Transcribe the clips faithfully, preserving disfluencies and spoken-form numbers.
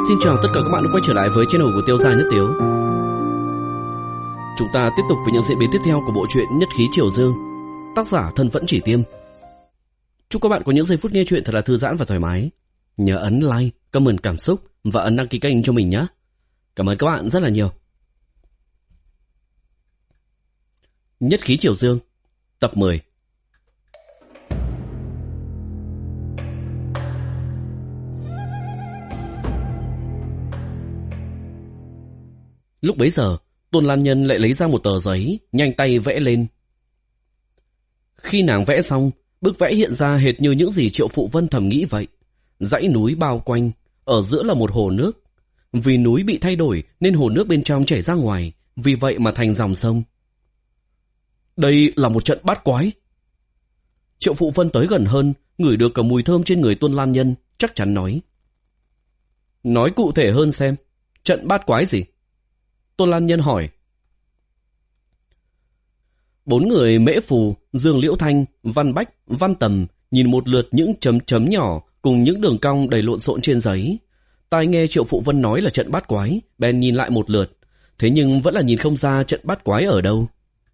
Xin chào tất cả các bạn đã quay trở lại với channel của Tiêu Gia Nhất Tiếu. Chúng ta tiếp tục với những diễn biến tiếp theo của bộ truyện Nhất Khí Triều Dương, tác giả Thân Vẫn Chỉ Tiêm. Chúc các bạn có những giây phút nghe chuyện thật là thư giãn và thoải mái. Nhớ ấn like, comment cảm xúc và ấn đăng ký kênh cho mình nhé. Cảm ơn các bạn rất là nhiều. Nhất Khí Triều Dương, tập mười. Lúc bấy giờ, Tôn Lan Nhân lại lấy ra một tờ giấy, nhanh tay vẽ lên. Khi nàng vẽ xong, bức vẽ hiện ra hệt như những gì Triệu Phụ Vân thầm nghĩ vậy. Dãy núi bao quanh, ở giữa là một hồ nước. Vì núi bị thay đổi nên hồ nước bên trong chảy ra ngoài, vì vậy mà thành dòng sông. Đây là một trận bát quái. Triệu Phụ Vân tới gần hơn, ngửi được cả mùi thơm trên người Tôn Lan Nhân, chắc chắn nói. Nói cụ thể hơn xem, trận bát quái gì? Tôn Lan Nhân hỏi. Bốn người Mễ Phù, Dương Liễu Thanh, Văn Bách, Văn Tầm nhìn một lượt những chấm chấm nhỏ cùng những đường cong đầy lộn xộn trên giấy. Tai nghe Triệu Phụ Vân nói là trận bát quái, bèn nhìn lại một lượt, thế nhưng vẫn là nhìn không ra trận bát quái ở đâu.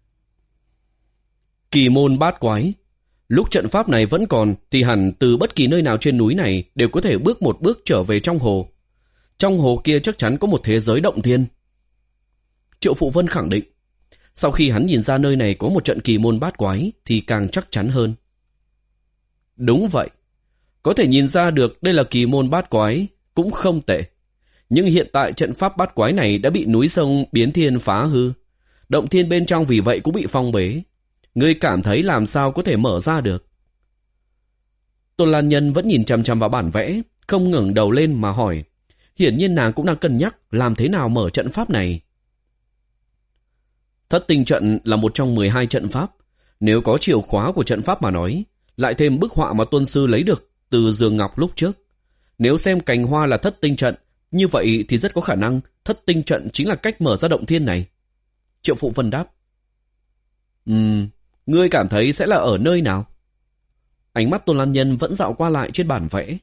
Kỳ môn bát quái. Lúc trận pháp này vẫn còn thì hẳn từ bất kỳ nơi nào trên núi này đều có thể bước một bước trở về trong hồ. Trong hồ kia chắc chắn có một thế giới động thiên. Triệu Phụ Vân khẳng định. Sau khi hắn nhìn ra nơi này có một trận kỳ môn bát quái thì càng chắc chắn hơn. Đúng vậy. Có thể nhìn ra được đây là kỳ môn bát quái cũng không tệ. Nhưng hiện tại trận pháp bát quái này đã bị núi sông biến thiên phá hư. Động thiên bên trong vì vậy cũng bị phong bế. Ngươi cảm thấy làm sao có thể mở ra được? Tôn Lan Nhân vẫn nhìn chằm chằm vào bản vẽ, không ngẩng đầu lên mà hỏi. Hiển nhiên nàng cũng đang cân nhắc làm thế nào mở trận pháp này. Thất tinh trận là một trong mười hai trận pháp. Nếu có chìa khóa của trận pháp mà nói, lại thêm bức họa mà Tôn Sư lấy được từ giường ngọc lúc trước. Nếu xem cành hoa là thất tinh trận, như vậy thì rất có khả năng thất tinh trận chính là cách mở ra động thiên này. Triệu Phụ Vân đáp. Ừm, ngươi cảm thấy sẽ là ở nơi nào? Ánh mắt Tôn Lan Nhân vẫn dạo qua lại trên bản vẽ.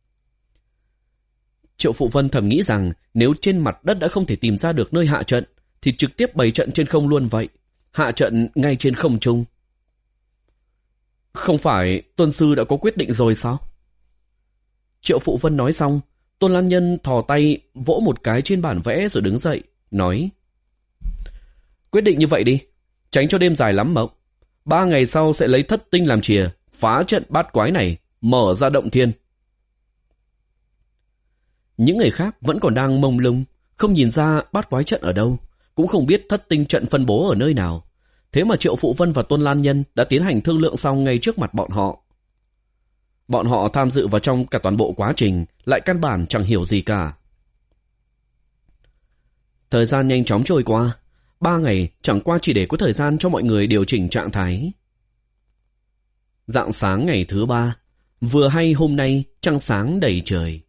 Triệu Phụ Vân thầm nghĩ rằng nếu trên mặt đất đã không thể tìm ra được nơi hạ trận, thì trực tiếp bày trận trên không luôn vậy. Hạ trận ngay trên không trung. Không phải Tôn Sư đã có quyết định rồi sao? Triệu Phụ Vân nói xong, Tôn Lan Nhân thò tay vỗ một cái trên bản vẽ rồi đứng dậy, nói. Quyết định như vậy đi, tránh cho đêm dài lắm mộng. Ba ngày sau sẽ lấy thất tinh làm chìa, phá trận bát quái này, mở ra động thiên. Những người khác vẫn còn đang mông lung, không nhìn ra bát quái trận ở đâu, cũng không biết thất tinh trận phân bố ở nơi nào. Thế mà Triệu Phụ Vân và Tôn Lan Nhân đã tiến hành thương lượng xong ngay trước mặt bọn họ. Bọn họ tham dự vào trong cả toàn bộ quá trình, lại căn bản chẳng hiểu gì cả. Thời gian nhanh chóng trôi qua. Ba ngày chẳng qua chỉ để có thời gian cho mọi người điều chỉnh trạng thái. Rạng sáng ngày thứ ba, vừa hay hôm nay trăng sáng đầy trời.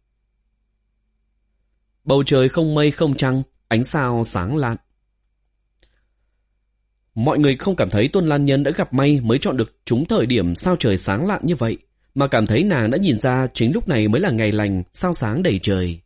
Bầu trời không mây không trăng, ánh sao sáng lạn. Mọi người không cảm thấy Tôn Lan Nhân đã gặp may mới chọn được trúng thời điểm sao trời sáng lạn như vậy, mà cảm thấy nàng đã nhìn ra chính lúc này mới là ngày lành, sao sáng đầy trời.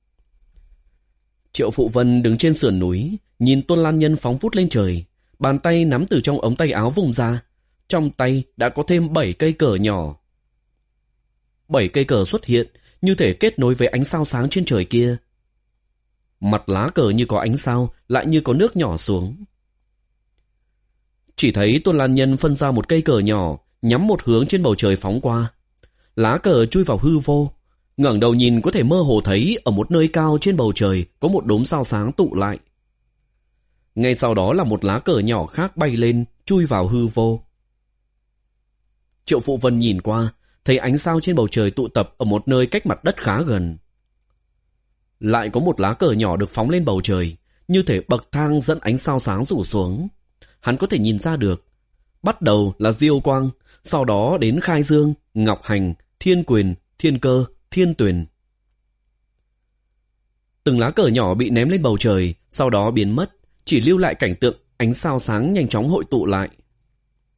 Triệu Phụ Vân đứng trên sườn núi, nhìn Tôn Lan Nhân phóng vút lên trời, bàn tay nắm từ trong ống tay áo vùng ra, trong tay đã có thêm bảy cây cờ nhỏ. Bảy cây cờ xuất hiện, như thể kết nối với ánh sao sáng trên trời kia. Mặt lá cờ như có ánh sao, lại như có nước nhỏ xuống. Chỉ thấy Tôn Lan Nhân phân ra một cây cờ nhỏ, nhắm một hướng trên bầu trời phóng qua. Lá cờ chui vào hư vô, ngẩng đầu nhìn có thể mơ hồ thấy ở một nơi cao trên bầu trời có một đốm sao sáng tụ lại. Ngay sau đó là một lá cờ nhỏ khác bay lên, chui vào hư vô. Triệu Phụ Vân nhìn qua, thấy ánh sao trên bầu trời tụ tập ở một nơi cách mặt đất khá gần. Lại có một lá cờ nhỏ được phóng lên bầu trời, như thể bậc thang dẫn ánh sao sáng rủ xuống. Hắn có thể nhìn ra được. Bắt đầu là Diêu Quang, sau đó đến Khai Dương, Ngọc Hành, Thiên Quyền, Thiên Cơ, Thiên Tuyền. Từng lá cờ nhỏ bị ném lên bầu trời, sau đó biến mất, chỉ lưu lại cảnh tượng ánh sao sáng nhanh chóng hội tụ lại.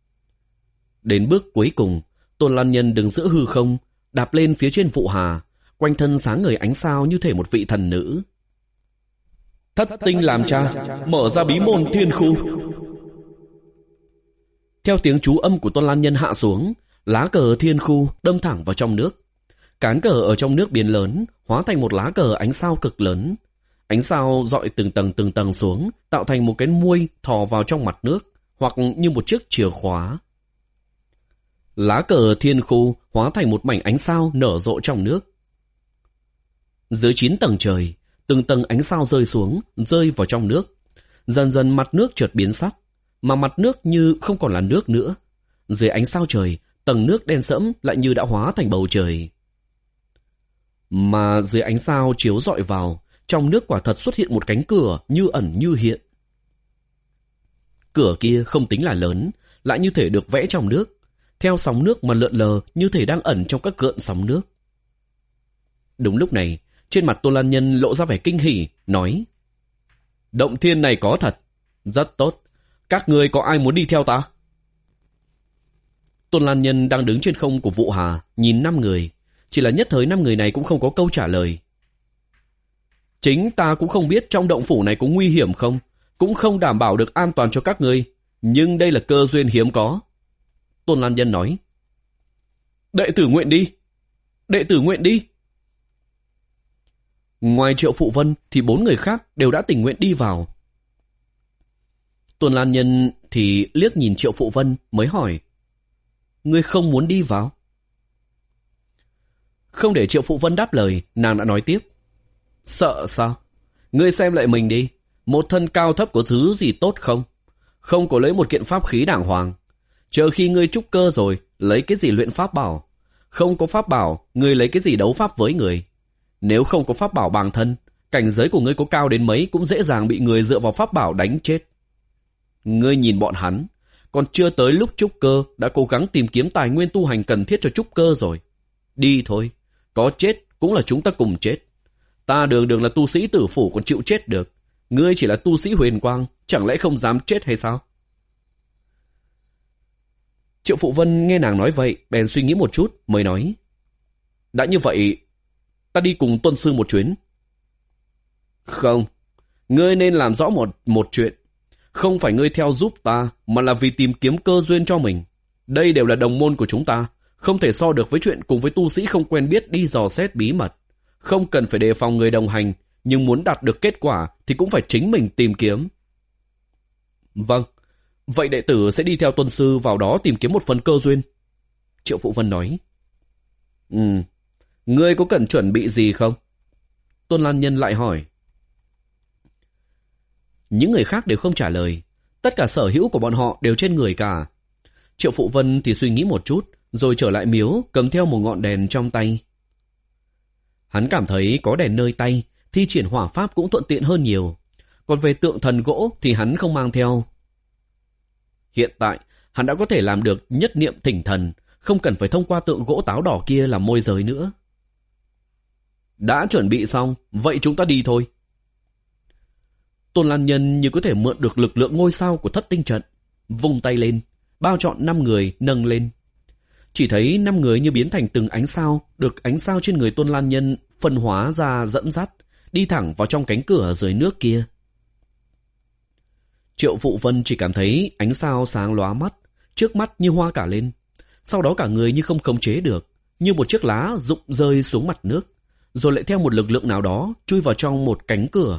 Đến bước cuối cùng, Tôn Lan Nhân đứng giữa hư không, đạp lên phía trên Vụ Hà, quanh thân sáng ngời ánh sao như thể một vị thần nữ. Thất tinh làm cha, mở ra bí môn thiên khu. Theo tiếng chú âm của Tôn Lan Nhân hạ xuống, lá cờ thiên khu đâm thẳng vào trong nước. Cán cờ ở trong nước biến lớn, hóa thành một lá cờ ánh sao cực lớn. Ánh sao dọi từng tầng từng tầng xuống, tạo thành một cái muôi thò vào trong mặt nước, hoặc như một chiếc chìa khóa. Lá cờ thiên khu hóa thành một mảnh ánh sao nở rộ trong nước. Dưới chín tầng trời, từng tầng ánh sao rơi xuống, rơi vào trong nước. Dần dần mặt nước chợt biến sắc, mà mặt nước như không còn là nước nữa. Dưới ánh sao trời, tầng nước đen sẫm lại như đã hóa thành bầu trời. Mà dưới ánh sao chiếu rọi vào, trong nước quả thật xuất hiện một cánh cửa như ẩn như hiện. Cửa kia không tính là lớn, lại như thể được vẽ trong nước, theo sóng nước mà lượn lờ như thể đang ẩn trong các gợn sóng nước. Đúng lúc này, trên mặt Tôn Lan Nhân lộ ra vẻ kinh hỉ, nói: Động thiên này có thật, rất tốt, các ngươi có ai muốn đi theo ta? Tôn Lan Nhân đang đứng trên không của Vụ Hà, nhìn năm người, chỉ là nhất thời năm người này cũng không có câu trả lời. Chính ta cũng không biết trong động phủ này có nguy hiểm không, cũng không đảm bảo được an toàn cho các ngươi, nhưng đây là cơ duyên hiếm có. Tôn Lan Nhân nói: Đệ tử nguyện đi, đệ tử nguyện đi. Ngoài Triệu Phụ Vân thì bốn người khác đều đã tình nguyện đi vào. Tôn Lan Nhân thì liếc nhìn Triệu Phụ Vân mới hỏi: Ngươi không muốn đi vào? Không để Triệu Phụ Vân đáp lời, nàng đã nói tiếp: Sợ sao? Ngươi xem lại mình đi, một thân cao thấp có thứ gì tốt không? Không có lấy một kiện pháp khí đàng hoàng. Chờ khi ngươi trúc cơ rồi, lấy cái gì luyện pháp bảo? Không có pháp bảo, ngươi lấy cái gì đấu pháp với người? Nếu không có pháp bảo bằng thân, cảnh giới của ngươi có cao đến mấy cũng dễ dàng bị người dựa vào pháp bảo đánh chết. Ngươi nhìn bọn hắn, còn chưa tới lúc trúc cơ đã cố gắng tìm kiếm tài nguyên tu hành cần thiết cho trúc cơ rồi. Đi thôi, có chết cũng là chúng ta cùng chết. Ta đường đường là tu sĩ tử phủ còn chịu chết được. Ngươi chỉ là tu sĩ huyền quang, chẳng lẽ không dám chết hay sao? Triệu Phụ Vân nghe nàng nói vậy, bèn suy nghĩ một chút mới nói: Đã như vậy, ta đi cùng Tuân sư một chuyến. Không, ngươi nên làm rõ một, một chuyện. Không phải ngươi theo giúp ta, mà là vì tìm kiếm cơ duyên cho mình. Đây đều là đồng môn của chúng ta, không thể so được với chuyện cùng với tu sĩ không quen biết đi dò xét bí mật. Không cần phải đề phòng người đồng hành, nhưng muốn đạt được kết quả thì cũng phải chính mình tìm kiếm. Vâng, vậy đệ tử sẽ đi theo Tuân sư vào đó tìm kiếm một phần cơ duyên. Triệu Phụ Vân nói. Ừ, ngươi có cần chuẩn bị gì không? Tôn Lan Nhân lại hỏi. Những người khác đều không trả lời. Tất cả sở hữu của bọn họ đều trên người cả. Triệu Phụ Vân thì suy nghĩ một chút, rồi trở lại miếu cầm theo một ngọn đèn trong tay. Hắn cảm thấy có đèn nơi tay, thi triển hỏa pháp cũng thuận tiện hơn nhiều. Còn về tượng thần gỗ thì hắn không mang theo. Hiện tại, hắn đã có thể làm được nhất niệm thỉnh thần, không cần phải thông qua tượng gỗ táo đỏ kia làm môi giới nữa. Đã chuẩn bị xong, vậy chúng ta đi thôi. Tôn Lan Nhân như có thể mượn được lực lượng ngôi sao của thất tinh trận, vung tay lên, bao trọn năm người nâng lên. Chỉ thấy năm người như biến thành từng ánh sao, được ánh sao trên người Tôn Lan Nhân phân hóa ra dẫn dắt, đi thẳng vào trong cánh cửa dưới nước kia. Triệu Phụ Vân chỉ cảm thấy ánh sao sáng lóa mắt, trước mắt như hoa cả lên. Sau đó cả người như không khống chế được, như một chiếc lá rụng rơi xuống mặt nước, rồi lại theo một lực lượng nào đó chui vào trong một cánh cửa.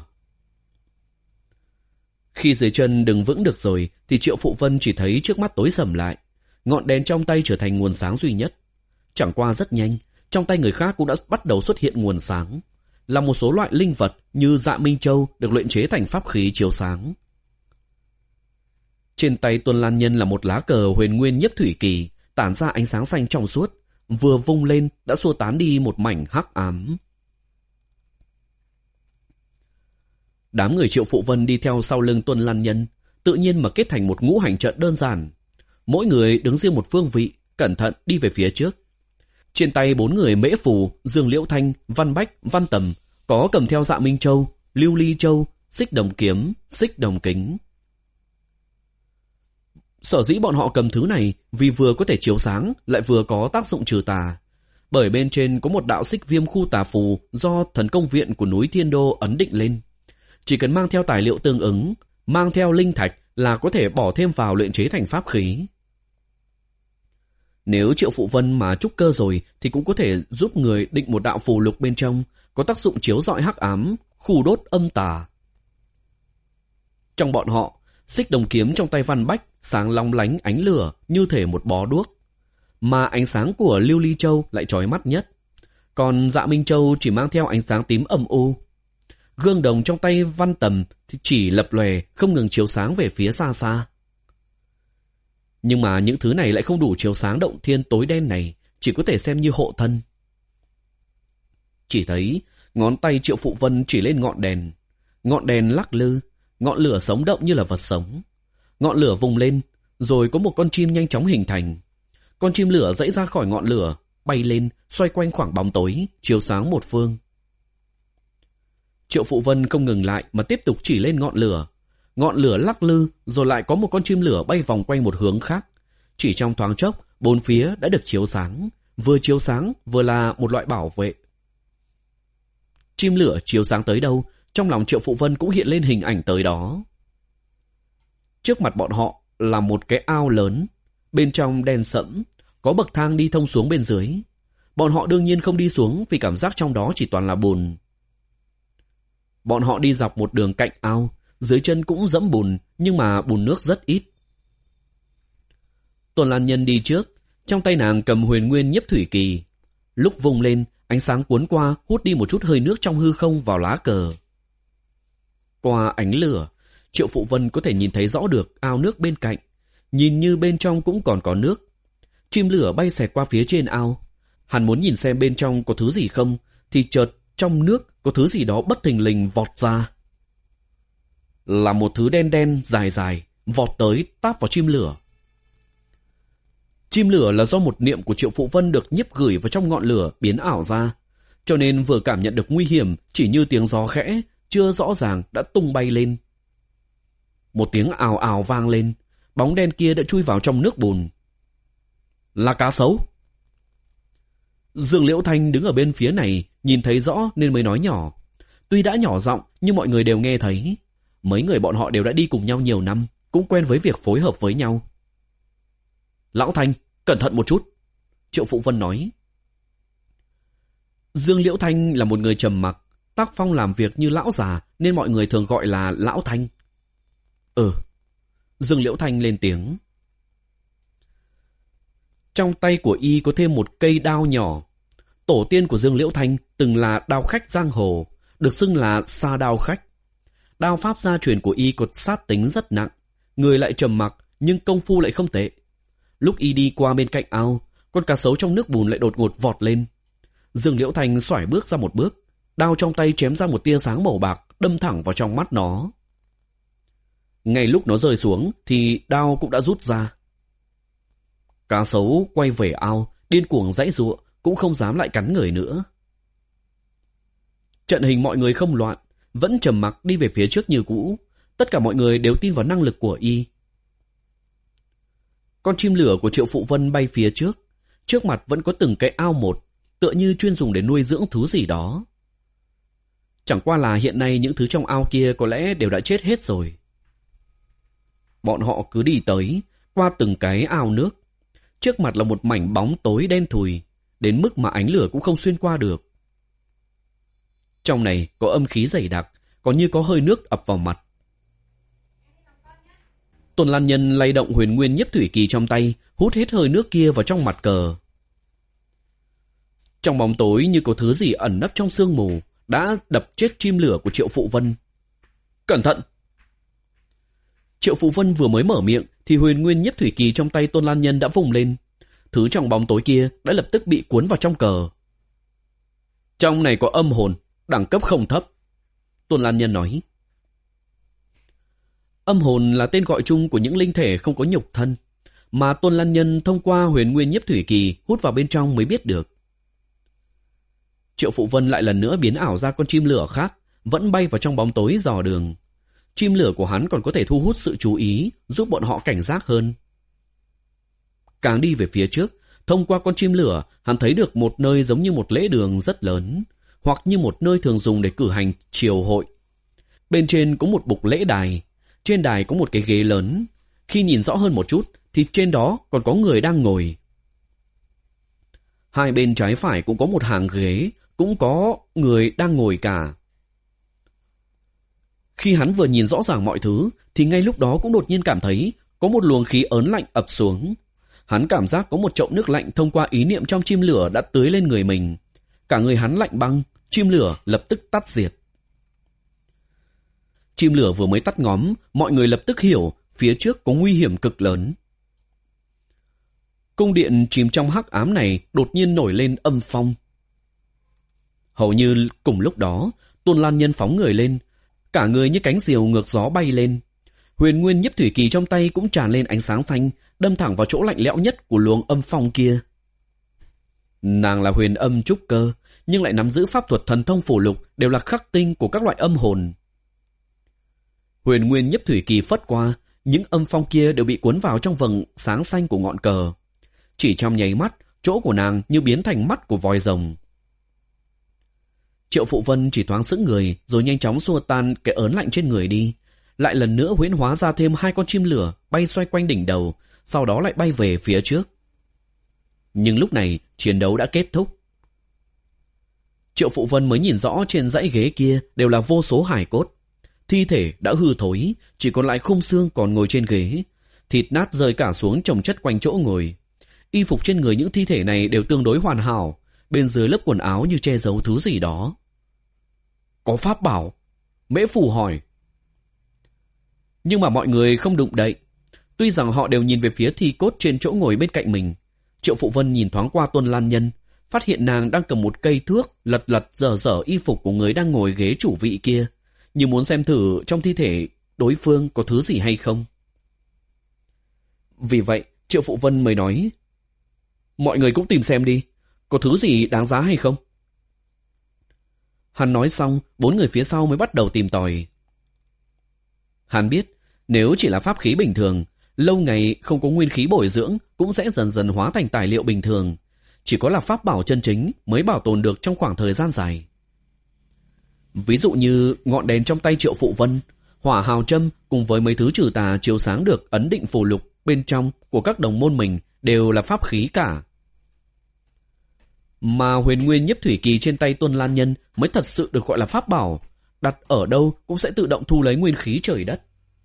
Khi dưới chân đứng vững được rồi thì Triệu Phụ Vân chỉ thấy trước mắt tối sầm lại. Ngọn đèn trong tay trở thành nguồn sáng duy nhất. Chẳng qua rất nhanh, trong tay người khác cũng đã bắt đầu xuất hiện nguồn sáng, là một số loại linh vật như Dạ Minh Châu được luyện chế thành pháp khí chiếu sáng. Trên tay Tôn Lan Nhân là một lá cờ huyền nguyên nhất thủy kỳ, tản ra ánh sáng xanh trong suốt, vừa vung lên đã xua tán đi một mảnh hắc ám. Đám người Triệu Phụ Vân đi theo sau lưng Tôn Lan Nhân, tự nhiên mà kết thành một ngũ hành trận đơn giản. Mỗi người đứng riêng một phương vị, cẩn thận đi về phía trước. Trên tay bốn người Mễ Phù, Dương Liễu Thanh, Văn Bách, Văn Tầm có cầm theo Dạ Minh Châu, Lưu Ly Châu, Xích Đồng Kiếm, Xích Đồng Kính. Sở dĩ bọn họ cầm thứ này vì vừa có thể chiếu sáng, lại vừa có tác dụng trừ tà. bởi bên trên có một đạo xích viêm khu tà phù do thần công viện của núi Thiên Đô ấn định lên. Chỉ cần mang theo tài liệu tương ứng, mang theo linh thạch là có thể bỏ thêm vào luyện chế thành pháp khí. Nếu Triệu Phụ Vân mà trúc cơ rồi thì cũng có thể giúp người định một đạo phù lục bên trong, có tác dụng chiếu rọi hắc ám, khù đốt âm tà. Trong bọn họ, xích đồng kiếm trong tay Văn Bách sáng long lánh ánh lửa như thể một bó đuốc, mà ánh sáng của Lưu Ly Châu lại chói mắt nhất. Còn Dạ Minh Châu chỉ mang theo ánh sáng tím âm u. Gương đồng trong tay Văn Tầm thì chỉ lập lòe, không ngừng chiếu sáng về phía xa xa. Nhưng mà những thứ này lại không đủ chiếu sáng động thiên tối đen này, chỉ có thể xem như hộ thân. Chỉ thấy ngón tay Triệu Phụ Vân chỉ lên ngọn đèn. Ngọn đèn lắc lư, ngọn lửa sống động như là vật sống. Ngọn lửa vùng lên, rồi có một con chim nhanh chóng hình thành. Con chim lửa dãy ra khỏi ngọn lửa, bay lên, xoay quanh khoảng bóng tối, chiếu sáng một phương. Triệu Phụ Vân không ngừng lại mà tiếp tục chỉ lên ngọn lửa. Ngọn lửa lắc lư, rồi lại có một con chim lửa bay vòng quanh một hướng khác. Chỉ trong thoáng chốc, bốn phía đã được chiếu sáng. Vừa chiếu sáng, vừa là một loại bảo vệ. Chim lửa chiếu sáng tới đâu, trong lòng Triệu Phụ Vân cũng hiện lên hình ảnh tới đó. Trước mặt bọn họ là một cái ao lớn, bên trong đen sẫm, có bậc thang đi thông xuống bên dưới. Bọn họ đương nhiên không đi xuống vì cảm giác trong đó chỉ toàn là bùn. Bọn họ đi dọc một đường cạnh ao, dưới chân cũng dẫm bùn, nhưng mà bùn nước rất ít. Tôn Lan Nhân đi trước, trong tay nàng cầm Huyền Nguyên Nhiếp Thủy Kỳ. Lúc vung lên, ánh sáng cuốn qua hút đi một chút hơi nước trong hư không vào lá cờ. Qua ánh lửa, Triệu Phụ Vân có thể nhìn thấy rõ được ao nước bên cạnh, nhìn như bên trong cũng còn có nước. Chim lửa bay xẹt qua phía trên ao. Hắn muốn nhìn xem bên trong có thứ gì không, thì chợt trong nước có thứ gì đó bất thình lình vọt ra. Là một thứ đen đen dài dài, vọt tới táp vào chim lửa. Chim lửa là do một niệm của Triệu Phụ Vân được nhiếp gửi vào trong ngọn lửa biến ảo ra, cho nên vừa cảm nhận được nguy hiểm, chỉ như tiếng gió khẽ, chưa rõ ràng đã tung bay lên. Một tiếng ào ào vang lên, bóng đen kia đã chui vào trong nước bùn. Là cá sấu. Dương Liễu Thanh đứng ở bên phía này, nhìn thấy rõ nên mới nói nhỏ. Tuy đã nhỏ giọng nhưng mọi người đều nghe thấy. Mấy người bọn họ đều đã đi cùng nhau nhiều năm, cũng quen với việc phối hợp với nhau. Lão Thanh, cẩn thận một chút, Triệu Phụ Vân nói. Dương Liễu Thanh là một người trầm mặc, tác phong làm việc như lão già nên mọi người thường gọi là Lão Thanh. Ừ, Dương Liễu Thanh lên tiếng. Trong tay của y có thêm một cây đao nhỏ. Tổ tiên của Dương Liễu Thanh từng là đao khách giang hồ, được xưng là Sa Đao Khách. Đao pháp gia truyền của y có sát tính rất nặng, người lại trầm mặc nhưng công phu lại không tệ. Lúc y đi qua bên cạnh ao, con cá sấu trong nước bùn lại đột ngột vọt lên. Dương Liễu Thanh xoải bước ra một bước, đao trong tay chém ra một tia sáng màu bạc, đâm thẳng vào trong mắt nó. Ngay lúc nó rơi xuống thì đao cũng đã rút ra. Cá sấu quay về ao, điên cuồng giãy giụa, cũng không dám lại cắn người nữa. Trận hình mọi người không loạn, vẫn trầm mặc đi về phía trước như cũ. Tất cả mọi người đều tin vào năng lực của y. Con chim lửa của Triệu Phụ Vân bay phía trước. Trước mặt vẫn có từng cái ao một, tựa như chuyên dùng để nuôi dưỡng thứ gì đó. Chẳng qua là hiện nay những thứ trong ao kia có lẽ đều đã chết hết rồi. Bọn họ cứ đi tới, qua từng cái ao nước. Trước mặt là một mảnh bóng tối đen thùi, đến mức mà ánh lửa cũng không xuyên qua được. Trong này có âm khí dày đặc, còn như có hơi nước ập vào mặt. Tôn Lan Nhân lay động Huyền Nguyên Nhiếp Thủy Kỳ trong tay, hút hết hơi nước kia vào trong mặt cờ. Trong bóng tối như có thứ gì ẩn nấp trong sương mù, đã đập chết chim lửa của Triệu Phụ Vân. Cẩn thận! Triệu Phụ Vân vừa mới mở miệng thì Huyền Nguyên Nhiếp Thủy Kỳ trong tay Tôn Lan Nhân đã vùng lên. Thứ trong bóng tối kia đã lập tức bị cuốn vào trong cờ. Trong này có âm hồn, đẳng cấp không thấp, Tôn Lan Nhân nói. Âm hồn là tên gọi chung của những linh thể không có nhục thân, mà Tôn Lan Nhân thông qua Huyền Nguyên Nhiếp Thủy Kỳ hút vào bên trong mới biết được. Triệu Phụ Vân lại lần nữa biến ảo ra con chim lửa khác, vẫn bay vào trong bóng tối dò đường. Chim lửa của hắn còn có thể thu hút sự chú ý, giúp bọn họ cảnh giác hơn. Càng đi về phía trước, Thông qua con chim lửa, hắn thấy được một nơi giống như một lễ đường rất lớn, hoặc như một nơi thường dùng để cử hành triều hội. Bên trên có một bục lễ đài, trên đài có một cái ghế lớn. Khi nhìn rõ hơn một chút thì trên đó còn có người đang ngồi. Hai bên trái phải cũng có một hàng ghế, cũng có người đang ngồi cả. Khi hắn vừa nhìn rõ ràng mọi thứ thì ngay lúc đó cũng đột nhiên cảm thấy có một luồng khí ớn lạnh ập xuống. Hắn cảm giác có một chậu nước lạnh thông qua ý niệm trong chim lửa đã tưới lên người mình. Cả người hắn lạnh băng, chim lửa lập tức tắt diệt. Chim lửa vừa mới tắt ngóm, mọi người lập tức hiểu phía trước có nguy hiểm cực lớn. Cung điện chìm trong hắc ám này đột nhiên nổi lên âm phong. Hầu như cùng lúc đó, Tôn Lan Nhân phóng người lên, cả người như cánh diều ngược gió bay lên. Huyền Nguyên Nhiếp Thủy Kỳ trong tay cũng tràn lên ánh sáng xanh, đâm thẳng vào chỗ lạnh lẽo nhất của luồng âm phong kia. Nàng là huyền âm trúc cơ, nhưng lại nắm giữ pháp thuật thần thông phù lục đều là khắc tinh của các loại âm hồn. Huyền Nguyên Nhiếp Thủy Kỳ phất qua, những âm phong kia đều bị cuốn vào trong vầng sáng xanh của ngọn cờ. Chỉ trong nháy mắt, chỗ của nàng như biến thành mắt của voi rồng. Triệu Phụ Vân chỉ thoáng sững người, rồi nhanh chóng xua tan cái ớn lạnh trên người đi. Lại lần nữa huyễn hóa ra thêm hai con chim lửa bay xoay quanh đỉnh đầu, sau đó lại bay về phía trước. Nhưng lúc này, chiến đấu đã kết thúc. Triệu Phụ Vân mới nhìn rõ trên dãy ghế kia đều là vô số hài cốt. Thi thể đã hư thối, chỉ còn lại khung xương còn ngồi trên ghế. Thịt nát rơi cả xuống chồng chất quanh chỗ ngồi. Y phục trên người những thi thể này đều tương đối hoàn hảo, bên dưới lớp quần áo như che giấu thứ gì đó. Có pháp bảo? Mễ Phù hỏi. Nhưng mà mọi người không đụng đậy. Tuy rằng họ đều nhìn về phía thi cốt trên chỗ ngồi bên cạnh mình. Triệu Phụ Vân nhìn thoáng qua Tôn Lan Nhân, phát hiện nàng đang cầm một cây thước lật lật dở dở y phục của người đang ngồi ghế chủ vị kia, như muốn xem thử trong thi thể đối phương có thứ gì hay không. Vì vậy, Triệu Phụ Vân mới nói, mọi người cũng tìm xem đi, có thứ gì đáng giá hay không? Hắn nói xong, bốn người phía sau mới bắt đầu tìm tòi. Hắn biết, nếu chỉ là pháp khí bình thường, lâu ngày không có nguyên khí bồi dưỡng cũng sẽ dần dần hóa thành tài liệu bình thường. Chỉ có là pháp bảo chân chính mới bảo tồn được trong khoảng thời gian dài. Ví dụ như ngọn đèn trong tay Triệu Phụ Vân, hỏa hào châm cùng với mấy thứ trừ tà chiếu sáng được ấn định phù lục bên trong của các đồng môn mình đều là pháp khí cả. Mà Huyền Nguyên Nhiếp Thủy Kỳ trên tay Tôn Lan Nhân mới thật sự được gọi là pháp bảo, đặt ở đâu cũng sẽ tự động thu lấy nguyên khí trời đất.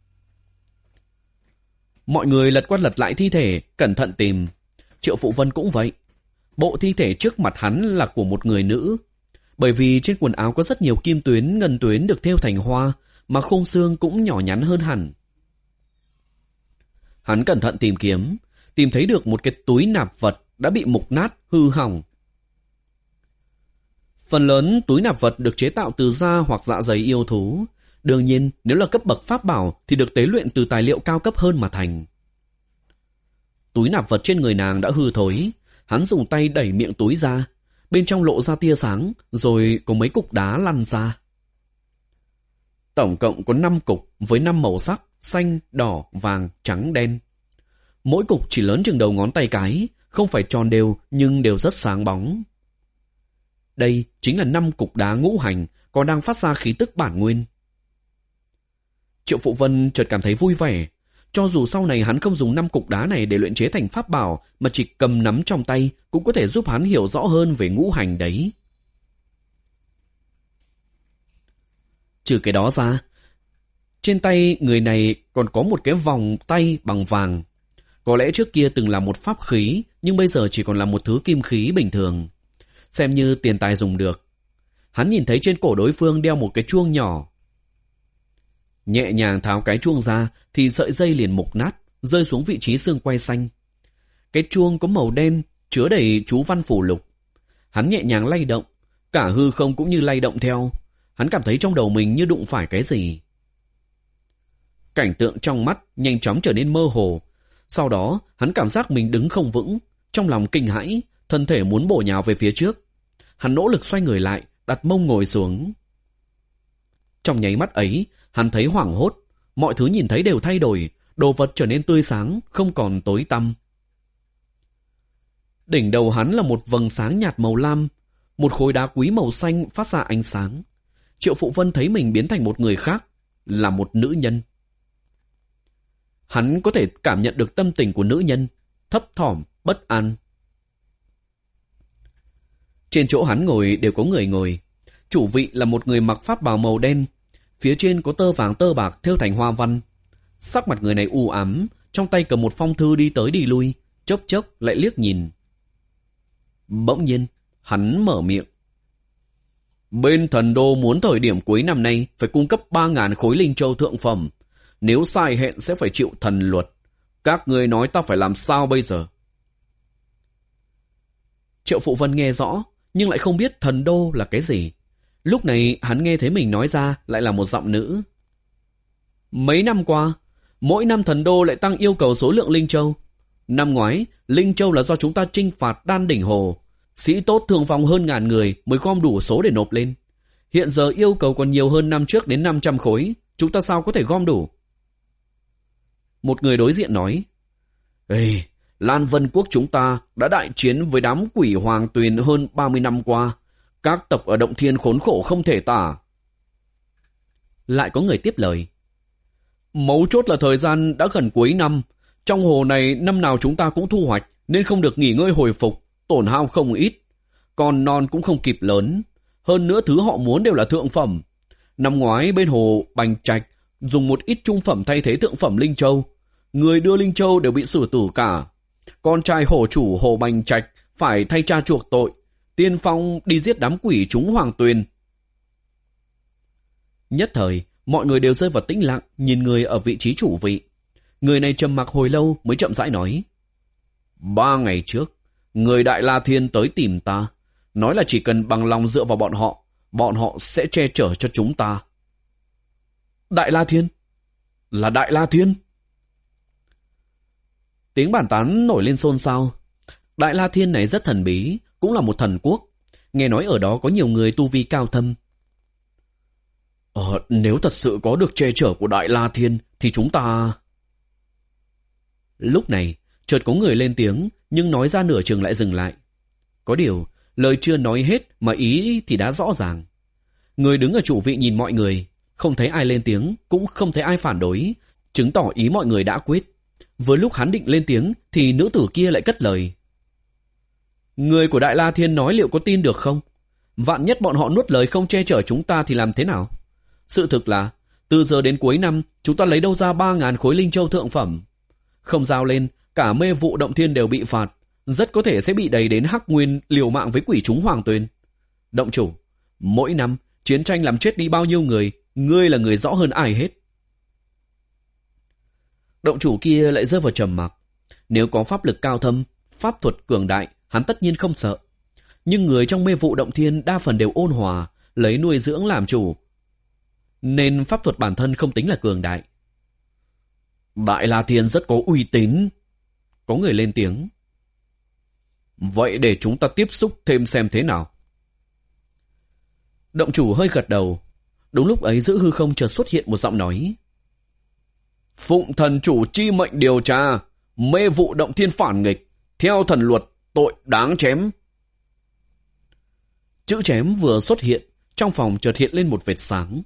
Mọi người lật qua lật lại thi thể, cẩn thận tìm. Triệu Phụ Vân cũng vậy. Bộ thi thể trước mặt hắn là của một người nữ. Bởi vì trên quần áo có rất nhiều kim tuyến, ngân tuyến được thêu thành hoa, mà khung xương cũng nhỏ nhắn hơn hẳn. Hắn cẩn thận tìm kiếm, tìm thấy được một cái túi nạp vật đã bị mục nát, hư hỏng. Phần lớn túi nạp vật được chế tạo từ da hoặc dạ dày yêu thú. Đương nhiên, nếu là cấp bậc pháp bảo thì được tế luyện từ tài liệu cao cấp hơn mà thành. Túi nạp vật trên người nàng đã hư thối. Hắn dùng tay đẩy miệng túi ra. Bên trong lộ ra tia sáng, rồi có mấy cục đá lăn ra. Tổng cộng có năm cục với năm màu sắc, xanh, đỏ, vàng, trắng, đen. Mỗi cục chỉ lớn chừng đầu ngón tay cái, không phải tròn đều nhưng đều rất sáng bóng. Đây chính là năm cục đá ngũ hành, còn đang phát ra khí tức bản nguyên. Triệu Phụ Vân chợt cảm thấy vui vẻ. Cho dù sau này hắn không dùng năm cục đá này để luyện chế thành pháp bảo, mà chỉ cầm nắm trong tay cũng có thể giúp hắn hiểu rõ hơn về ngũ hành đấy. Trừ cái đó ra, trên tay người này còn có một cái vòng tay bằng vàng. Có lẽ trước kia từng là một pháp khí, nhưng bây giờ chỉ còn là một thứ kim khí bình thường, xem như tiền tài dùng được. Hắn nhìn thấy trên cổ đối phương đeo một cái chuông nhỏ. Nhẹ nhàng tháo cái chuông ra thì sợi dây liền mục nát, rơi xuống vị trí xương quai xanh. Cái chuông có màu đen, chứa đầy chú văn phù lục. Hắn nhẹ nhàng lay động, cả hư không cũng như lay động theo. Hắn cảm thấy trong đầu mình như đụng phải cái gì. Cảnh tượng trong mắt nhanh chóng trở nên mơ hồ. Sau đó hắn cảm giác mình đứng không vững, trong lòng kinh hãi, thân thể muốn bổ nhào về phía trước. Hắn nỗ lực xoay người lại, đặt mông ngồi xuống. Trong nháy mắt ấy, hắn thấy hoảng hốt, mọi thứ nhìn thấy đều thay đổi, đồ vật trở nên tươi sáng, không còn tối tăm. Đỉnh đầu hắn là một vầng sáng nhạt màu lam, một khối đá quý màu xanh phát ra ánh sáng. Triệu Phụ Vân thấy mình biến thành một người khác, là một nữ nhân. Hắn có thể cảm nhận được tâm tình của nữ nhân, thấp thỏm, bất an. Trên chỗ hắn ngồi đều có người ngồi. Chủ vị là một người mặc pháp bào màu đen, phía trên có tơ vàng tơ bạc thêu thành hoa văn. Sắc mặt người này u ám, trong tay cầm một phong thư đi tới đi lui, chốc chốc lại liếc nhìn. Bỗng nhiên, hắn mở miệng. Bên Thần Đô muốn thời điểm cuối năm nay phải cung cấp ba ngàn khối linh châu thượng phẩm. Nếu sai hẹn sẽ phải chịu thần luật. Các người nói ta phải làm sao bây giờ? Triệu Phụ Vân nghe rõ, nhưng lại không biết Thần Đô là cái gì. Lúc này hắn nghe thấy mình nói ra lại là một giọng nữ. Mấy năm qua, mỗi năm Thần Đô lại tăng yêu cầu số lượng linh châu. Năm ngoái, linh châu là do chúng ta chinh phạt Đan Đỉnh Hồ. Sĩ tốt thường vòng hơn ngàn người mới gom đủ số để nộp lên. Hiện giờ yêu cầu còn nhiều hơn năm trước đến năm trăm khối. Chúng ta sao có thể gom đủ? Một người đối diện nói. Ê, Lan Vân Quốc chúng ta đã đại chiến với đám quỷ hoàng tuyền hơn ba mươi năm qua. Các tộc ở Động Thiên khốn khổ không thể tả. Lại có người tiếp lời. Mấu chốt là thời gian đã gần cuối năm. Trong hồ này năm nào chúng ta cũng thu hoạch nên không được nghỉ ngơi hồi phục, tổn hao không ít. Còn non cũng không kịp lớn. Hơn nữa thứ họ muốn đều là thượng phẩm. Năm ngoái bên hồ Bành Trạch dùng một ít trung phẩm thay thế thượng phẩm linh châu. Người đưa linh châu đều bị xử tử cả. Con trai hồ chủ hồ Bành Trạch phải thay cha chuộc tội. Tiên phong đi giết đám quỷ chúng hoàng tuyền. Nhất thời, mọi người đều rơi vào tĩnh lặng, nhìn người ở vị trí chủ vị. Người này trầm mặc hồi lâu mới chậm rãi nói. Ba ngày trước, người Đại La Thiên tới tìm ta, nói là chỉ cần bằng lòng dựa vào bọn họ, bọn họ sẽ che chở cho chúng ta. Đại La Thiên? Là Đại La Thiên? Tiếng bàn tán nổi lên xôn xao. Đại La Thiên này rất thần bí, cũng là một thần quốc. Nghe nói ở đó có nhiều người tu vi cao thâm. Ờ, nếu thật sự có được che chở của Đại La Thiên thì chúng ta... Lúc này, chợt có người lên tiếng, nhưng nói ra nửa chừng lại dừng lại. Có điều, lời chưa nói hết mà ý thì đã rõ ràng. Người đứng ở chủ vị nhìn mọi người, không thấy ai lên tiếng, cũng không thấy ai phản đối, chứng tỏ ý mọi người đã quyết. Vừa lúc hắn định lên tiếng thì nữ tử kia lại cất lời. Người của Đại La Thiên nói liệu có tin được không? Vạn nhất bọn họ nuốt lời không che chở chúng ta thì làm thế nào? Sự thực là, từ giờ đến cuối năm, chúng ta lấy đâu ra ba ngàn khối linh châu thượng phẩm. Không giao lên, cả mê vụ Động Thiên đều bị phạt, rất có thể sẽ bị đẩy đến Hắc Nguyên liều mạng với quỷ chúng hoàng tuyền. Động chủ, mỗi năm, chiến tranh làm chết đi bao nhiêu người, ngươi là người rõ hơn ai hết. Động chủ kia lại rơi vào trầm mặc. Nếu có pháp lực cao thâm, pháp thuật cường đại, hắn tất nhiên không sợ. Nhưng người trong mê vụ Động Thiên đa phần đều ôn hòa, lấy nuôi dưỡng làm chủ, nên pháp thuật bản thân không tính là cường đại. Đại La Thiên rất có uy tín. Có người lên tiếng. Vậy để chúng ta tiếp xúc thêm xem thế nào. Động chủ hơi gật đầu. Đúng lúc ấy giữa hư không chợt xuất hiện một giọng nói. Phụng thần chủ chi mệnh điều tra, mê vụ Động Thiên phản nghịch, theo thần luật tội đáng chém. Chữ chém vừa xuất hiện, trong phòng chợt hiện lên một vệt sáng.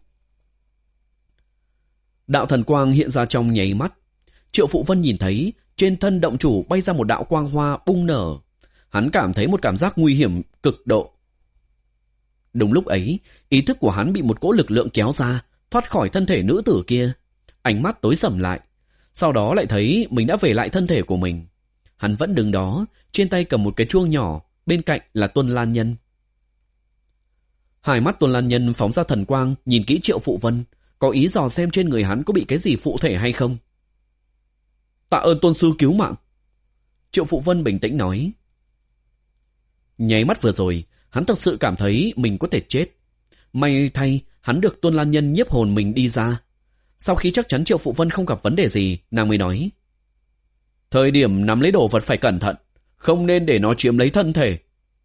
Đạo thần quang hiện ra trong nháy mắt. Triệu Phụ Vân nhìn thấy trên thân động chủ bay ra một đạo quang hoa bung nở. Hắn cảm thấy một cảm giác nguy hiểm cực độ. Đúng lúc ấy, ý thức của hắn bị một cỗ lực lượng kéo ra, thoát khỏi thân thể nữ tử kia. Ánh mắt tối sầm lại. Sau đó lại thấy mình đã về lại thân thể của mình. Hắn vẫn đứng đó, trên tay cầm một cái chuông nhỏ, bên cạnh là Tuân Lan Nhân. Hai mắt Tuân Lan Nhân phóng ra thần quang, nhìn kỹ Triệu Phụ Vân, có ý dò xem trên người hắn có bị cái gì phụ thể hay không. Tạ ơn tôn sư cứu mạng. Triệu Phụ Vân bình tĩnh nói. Nháy mắt vừa rồi, hắn thật sự cảm thấy mình có thể chết. May thay, hắn được Tuân Lan Nhân nhiếp hồn mình đi ra. Sau khi chắc chắn Triệu Phụ Vân không gặp vấn đề gì, nàng mới nói. Thời điểm nắm lấy đồ vật phải cẩn thận, không nên để nó chiếm lấy thân thể.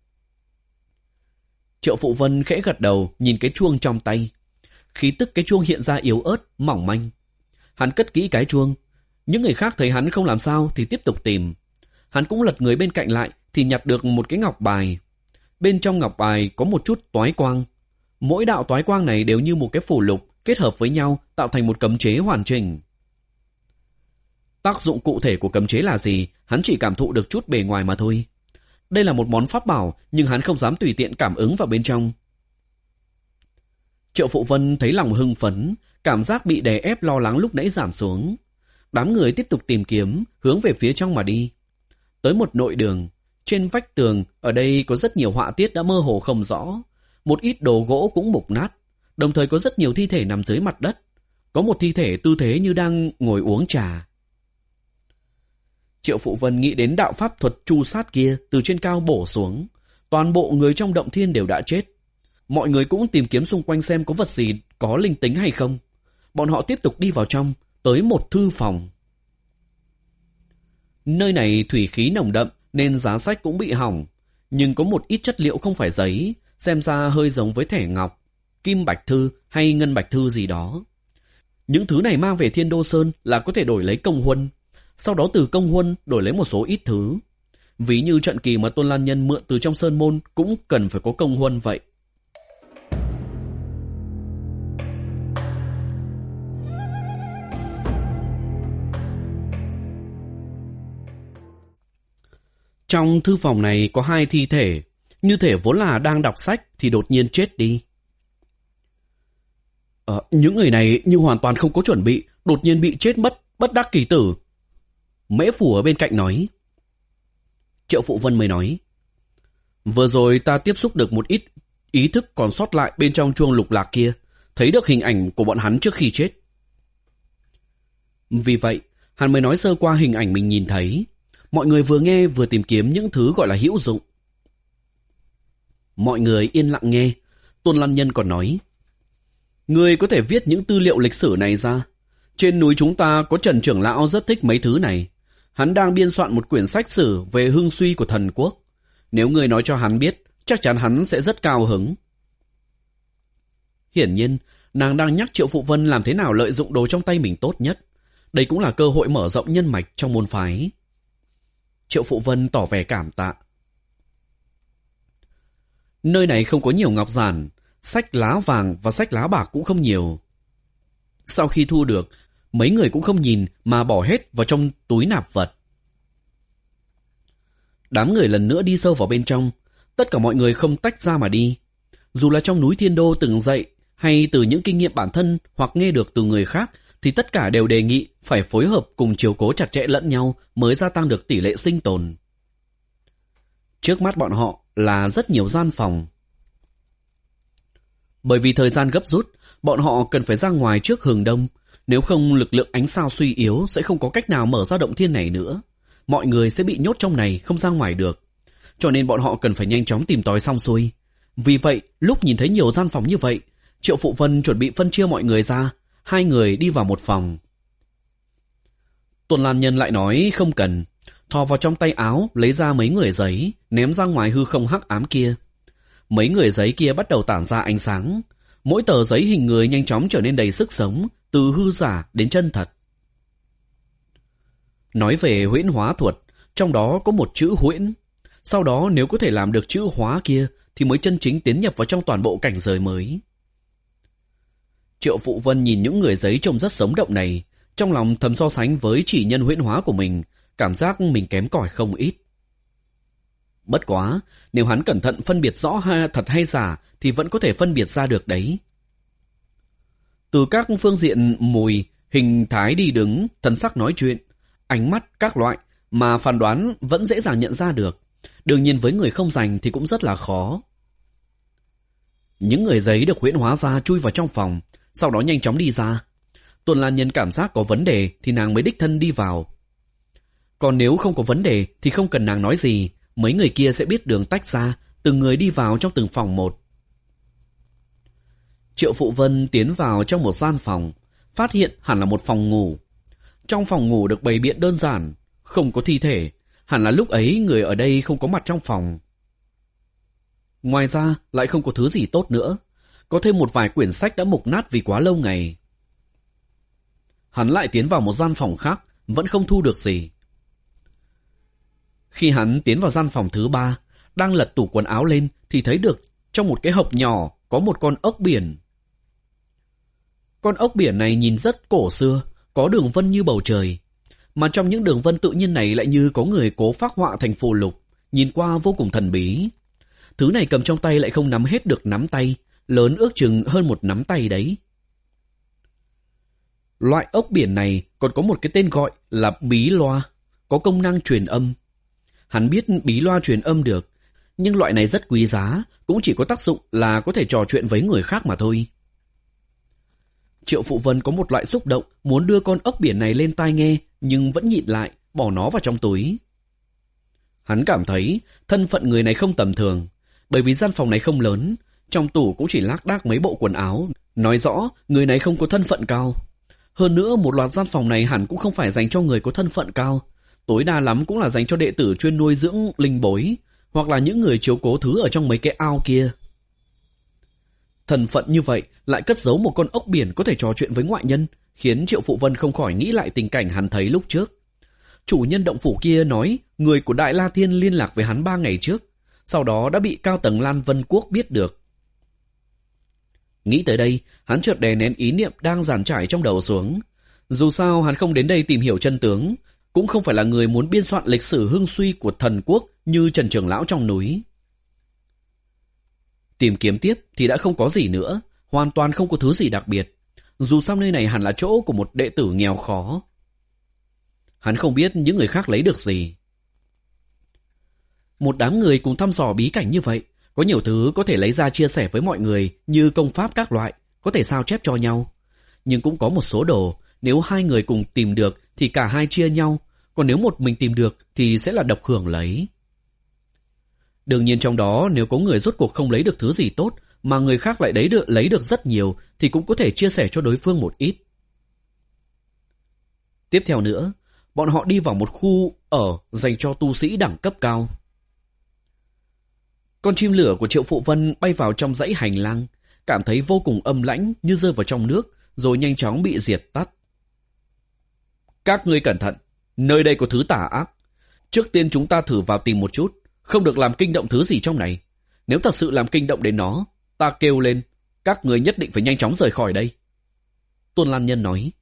Triệu Phụ Vân khẽ gật đầu, nhìn cái chuông trong tay. Khí tức cái chuông hiện ra yếu ớt, mỏng manh. Hắn cất kỹ cái chuông. Những người khác thấy hắn không làm sao thì tiếp tục tìm. Hắn cũng lật người bên cạnh lại, thì nhặt được một cái ngọc bài. Bên trong ngọc bài có một chút toái quang. Mỗi đạo toái quang này đều như một cái phù lục kết hợp với nhau tạo thành một cấm chế hoàn chỉnh. Tác dụng cụ thể của cấm chế là gì, hắn chỉ cảm thụ được chút bề ngoài mà thôi. Đây là một món pháp bảo, nhưng hắn không dám tùy tiện cảm ứng vào bên trong. Triệu Phụ Vân thấy lòng hưng phấn, cảm giác bị đè ép lo lắng lúc nãy giảm xuống. Đám người tiếp tục tìm kiếm, hướng về phía trong mà đi. Tới một nội đường, trên vách tường ở đây có rất nhiều họa tiết đã mơ hồ không rõ. Một ít đồ gỗ cũng mục nát, đồng thời có rất nhiều thi thể nằm dưới mặt đất. Có một thi thể tư thế như đang ngồi uống trà. Triệu Phụ Vân nghĩ đến đạo pháp thuật tru sát kia từ trên cao bổ xuống. Toàn bộ người trong động thiên đều đã chết. Mọi người cũng tìm kiếm xung quanh xem có vật gì có linh tính hay không. Bọn họ tiếp tục đi vào trong, tới một thư phòng. Nơi này thủy khí nồng đậm nên giá sách cũng bị hỏng. Nhưng có một ít chất liệu không phải giấy, xem ra hơi giống với thẻ ngọc, kim bạch thư hay ngân bạch thư gì đó. Những thứ này mang về Thiên Đô Sơn là có thể đổi lấy công huân. Sau đó từ công huân đổi lấy một số ít thứ. Ví như trận kỳ mà Tôn Lan Nhân mượn từ trong sơn môn cũng cần phải có công huân vậy. Trong thư phòng này có hai thi thể. Như thể vốn là đang đọc sách thì đột nhiên chết đi. Ờ, những người này như hoàn toàn không có chuẩn bị, đột nhiên bị chết mất, bất đắc kỳ tử. Mễ Phủ ở bên cạnh nói. Triệu Phụ Vân mới nói. Vừa rồi ta tiếp xúc được một ít ý thức còn sót lại bên trong chuông lục lạc kia, thấy được hình ảnh của bọn hắn trước khi chết. Vì vậy, hắn mới nói sơ qua hình ảnh mình nhìn thấy. Mọi người vừa nghe vừa tìm kiếm những thứ gọi là hữu dụng. Mọi người yên lặng nghe. Tôn Lan Nhân còn nói. Ngươi có thể viết những tư liệu lịch sử này ra. Trên núi chúng ta có Trần trưởng lão rất thích mấy thứ này. Hắn đang biên soạn một quyển sách sử về hưng suy của thần quốc. Nếu ngươi nói cho hắn biết, chắc chắn hắn sẽ rất cao hứng. Hiển nhiên, nàng đang nhắc Triệu Phụ Vân làm thế nào lợi dụng đồ trong tay mình tốt nhất. Đây cũng là cơ hội mở rộng nhân mạch trong môn phái. Triệu Phụ Vân tỏ vẻ cảm tạ. Nơi này không có nhiều ngọc giản, sách lá vàng và sách lá bạc cũng không nhiều. Sau khi thu được, mấy người cũng không nhìn mà bỏ hết vào trong túi nạp vật. Đám người lần nữa đi sâu vào bên trong, tất cả mọi người không tách ra mà đi. Dù là trong núi Thiên Đô từng dậy, hay từ những kinh nghiệm bản thân hoặc nghe được từ người khác, thì tất cả đều đề nghị phải phối hợp cùng chiếu cố chặt chẽ lẫn nhau mới gia tăng được tỷ lệ sinh tồn. Trước mắt bọn họ là rất nhiều gian phòng. Bởi vì thời gian gấp rút, bọn họ cần phải ra ngoài trước hừng đông, nếu không lực lượng ánh sao suy yếu sẽ không có cách nào mở ra động thiên này nữa. Mọi người sẽ bị nhốt trong này không ra ngoài được. Cho nên bọn họ cần phải nhanh chóng tìm tòi xong xuôi. Vì vậy, lúc nhìn thấy nhiều gian phòng như vậy, Triệu Phụ Vân chuẩn bị phân chia mọi người ra, hai người đi vào một phòng. Tôn Lan Nhân lại nói không cần, thò vào trong tay áo lấy ra mấy người giấy, ném ra ngoài hư không hắc ám kia. Mấy người giấy kia bắt đầu tản ra ánh sáng. Mỗi tờ giấy hình người nhanh chóng trở nên đầy sức sống, từ hư giả đến chân thật. Nói về huyễn hóa thuật, trong đó có một chữ huyễn. Sau đó nếu có thể làm được chữ hóa kia thì mới chân chính tiến nhập vào trong toàn bộ cảnh giới mới. Triệu Phụ Vân nhìn những người giấy trông rất sống động này, trong lòng thầm so sánh với chỉ nhân huyễn hóa của mình, cảm giác mình kém cỏi không ít. Bất quá, nếu hắn cẩn thận phân biệt rõ ha, thật hay giả thì vẫn có thể phân biệt ra được đấy. Từ các phương diện mùi, hình thái đi đứng, thần sắc nói chuyện, ánh mắt các loại mà phán đoán vẫn dễ dàng nhận ra được. Đương nhiên với người không rành thì cũng rất là khó. Những người giấy được huyễn hóa ra chui vào trong phòng, sau đó nhanh chóng đi ra. Tôn Lan Nhân cảm giác có vấn đề thì nàng mới đích thân đi vào. Còn nếu không có vấn đề thì không cần nàng nói gì, mấy người kia sẽ biết đường tách ra, từng người đi vào trong từng phòng một. Triệu Phụ Vân tiến vào trong một gian phòng, phát hiện hẳn là một phòng ngủ. Trong phòng ngủ được bày biện đơn giản, không có thi thể, hẳn là lúc ấy người ở đây không có mặt trong phòng. Ngoài ra lại không có thứ gì tốt nữa, có thêm một vài quyển sách đã mục nát vì quá lâu ngày. Hắn lại tiến vào một gian phòng khác, vẫn không thu được gì. Khi hắn tiến vào gian phòng thứ ba, đang lật tủ quần áo lên thì thấy được trong một cái hộp nhỏ có một con ốc biển. Con ốc biển này nhìn rất cổ xưa, có đường vân như bầu trời. Mà trong những đường vân tự nhiên này lại như có người cố phác họa thành phù lục, nhìn qua vô cùng thần bí. Thứ này cầm trong tay lại không nắm hết được nắm tay, lớn ước chừng hơn một nắm tay đấy. Loại ốc biển này còn có một cái tên gọi là bí loa, có công năng truyền âm. Hắn biết bí loa truyền âm được, nhưng loại này rất quý giá, cũng chỉ có tác dụng là có thể trò chuyện với người khác mà thôi. Triệu Phụ Vân có một loại xúc động muốn đưa con ốc biển này lên tai nghe, nhưng vẫn nhịn lại, bỏ nó vào trong túi. Hắn cảm thấy thân phận người này không tầm thường, bởi vì gian phòng này không lớn, trong tủ cũng chỉ lác đác mấy bộ quần áo, nói rõ người này không có thân phận cao. Hơn nữa một loạt gian phòng này hẳn cũng không phải dành cho người có thân phận cao, tối đa lắm cũng là dành cho đệ tử chuyên nuôi dưỡng linh bối, hoặc là những người chiếu cố thứ ở trong mấy cái ao kia. Thân phận như vậy lại cất giấu một con ốc biển có thể trò chuyện với ngoại nhân, khiến Triệu Phụ Vân không khỏi nghĩ lại tình cảnh hắn thấy lúc trước. Chủ nhân động phủ kia nói người của Đại La Thiên liên lạc với hắn ba ngày trước, sau đó đã bị cao tầng Lan Vân Quốc biết được. Nghĩ tới đây, hắn chợt đè nén ý niệm đang dàn trải trong đầu xuống. Dù sao hắn không đến đây tìm hiểu chân tướng, cũng không phải là người muốn biên soạn lịch sử hưng suy của thần quốc như Trần Trưởng Lão trong núi. Tìm kiếm tiếp thì đã không có gì nữa, hoàn toàn không có thứ gì đặc biệt. Dù sao nơi này hẳn là chỗ của một đệ tử nghèo khó. Hắn không biết những người khác lấy được gì. Một đám người cùng thăm dò bí cảnh như vậy, có nhiều thứ có thể lấy ra chia sẻ với mọi người như công pháp các loại, có thể sao chép cho nhau. Nhưng cũng có một số đồ, nếu hai người cùng tìm được thì cả hai chia nhau, còn nếu một mình tìm được thì sẽ là độc hưởng lấy. Đương nhiên trong đó nếu có người rốt cuộc không lấy được thứ gì tốt mà người khác lại lấy được, lấy được rất nhiều thì cũng có thể chia sẻ cho đối phương một ít. Tiếp theo nữa, bọn họ đi vào một khu ở dành cho tu sĩ đẳng cấp cao. Con chim lửa của Triệu Phụ Vân bay vào trong dãy hành lang, cảm thấy vô cùng âm lãnh như rơi vào trong nước, rồi nhanh chóng bị diệt tắt. Các ngươi cẩn thận, nơi đây có thứ tà ác. Trước tiên chúng ta thử vào tìm một chút, không được làm kinh động thứ gì trong này. Nếu thật sự làm kinh động đến nó, ta kêu lên, các ngươi nhất định phải nhanh chóng rời khỏi đây. Tôn Lan Nhân nói.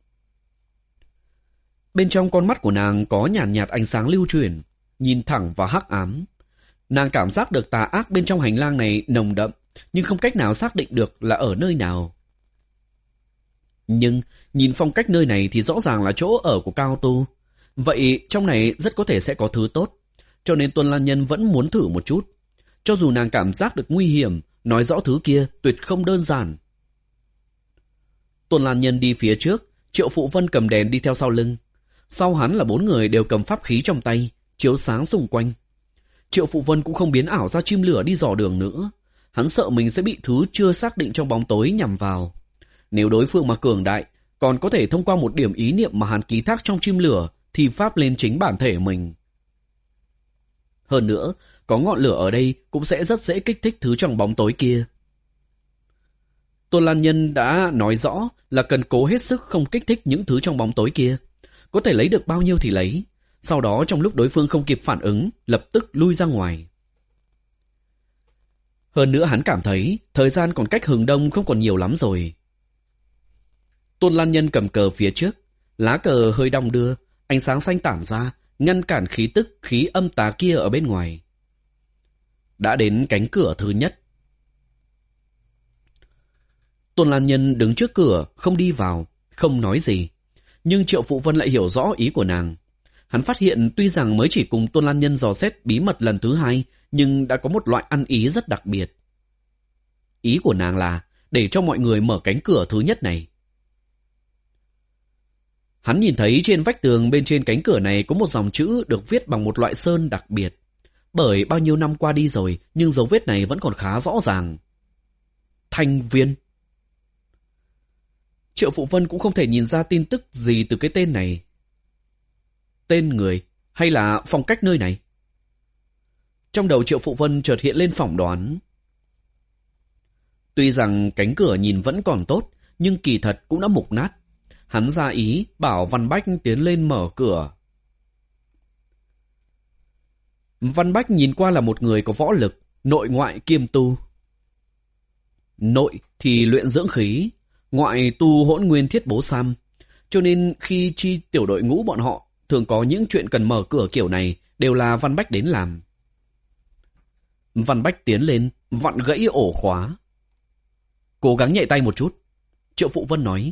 Bên trong con mắt của nàng có nhàn nhạt, nhạt ánh sáng lưu chuyển, nhìn thẳng vào hắc ám. Nàng cảm giác được tà ác bên trong hành lang này nồng đậm, nhưng không cách nào xác định được là ở nơi nào. Nhưng nhìn phong cách nơi này thì rõ ràng là chỗ ở của cao tu. Vậy trong này rất có thể sẽ có thứ tốt, cho nên Tuân Lan Nhân vẫn muốn thử một chút. Cho dù nàng cảm giác được nguy hiểm, nói rõ thứ kia tuyệt không đơn giản. Tuân Lan Nhân đi phía trước, Triệu Phụ Vân cầm đèn đi theo sau lưng. Sau hắn là bốn người đều cầm pháp khí trong tay, chiếu sáng xung quanh. Triệu Phụ Vân cũng không biến ảo ra chim lửa đi dò đường nữa. Hắn sợ mình sẽ bị thứ chưa xác định trong bóng tối nhằm vào. Nếu đối phương mà cường đại, còn có thể thông qua một điểm ý niệm mà hắn ký thác trong chim lửa thì pháp lên chính bản thể mình. Hơn nữa, có ngọn lửa ở đây cũng sẽ rất dễ kích thích thứ trong bóng tối kia. Tôn Lan Nhân đã nói rõ là cần cố hết sức không kích thích những thứ trong bóng tối kia. Có thể lấy được bao nhiêu thì lấy. Sau đó trong lúc đối phương không kịp phản ứng, lập tức lui ra ngoài. Hơn nữa hắn cảm thấy thời gian còn cách hừng đông không còn nhiều lắm rồi. Tôn Lan Nhân cầm cờ phía trước, lá cờ hơi đong đưa, ánh sáng xanh tản ra, ngăn cản khí tức khí âm tà kia ở bên ngoài. Đã đến cánh cửa thứ nhất. Tôn Lan Nhân đứng trước cửa, không đi vào, không nói gì. Nhưng Triệu Phụ Vân lại hiểu rõ ý của nàng. Hắn phát hiện tuy rằng mới chỉ cùng Tôn Lan Nhân dò xét bí mật lần thứ hai, nhưng đã có một loại ăn ý rất đặc biệt. Ý của nàng là để cho mọi người mở cánh cửa thứ nhất này. Hắn nhìn thấy trên vách tường bên trên cánh cửa này có một dòng chữ được viết bằng một loại sơn đặc biệt. Bởi bao nhiêu năm qua đi rồi, nhưng dấu vết này vẫn còn khá rõ ràng. Thanh Viên. Triệu Phụ Vân cũng không thể nhìn ra tin tức gì từ cái tên này. Tên người hay là phong cách nơi này? Trong đầu Triệu Phụ Vân chợt hiện lên phỏng đoán. Tuy rằng cánh cửa nhìn vẫn còn tốt, nhưng kỳ thật cũng đã mục nát. Hắn ra ý bảo Văn Bách tiến lên mở cửa. Văn Bách nhìn qua là một người có võ lực, nội ngoại kiêm tu. Nội thì luyện dưỡng khí, ngoại tu hỗn nguyên thiết bố sam. Cho nên khi chi tiểu đội ngũ bọn họ thường có những chuyện cần mở cửa kiểu này đều là Văn Bách đến làm. Văn Bách tiến lên, vặn gãy ổ khóa. Cố gắng nhẹ tay một chút, Triệu Phụ Vân nói.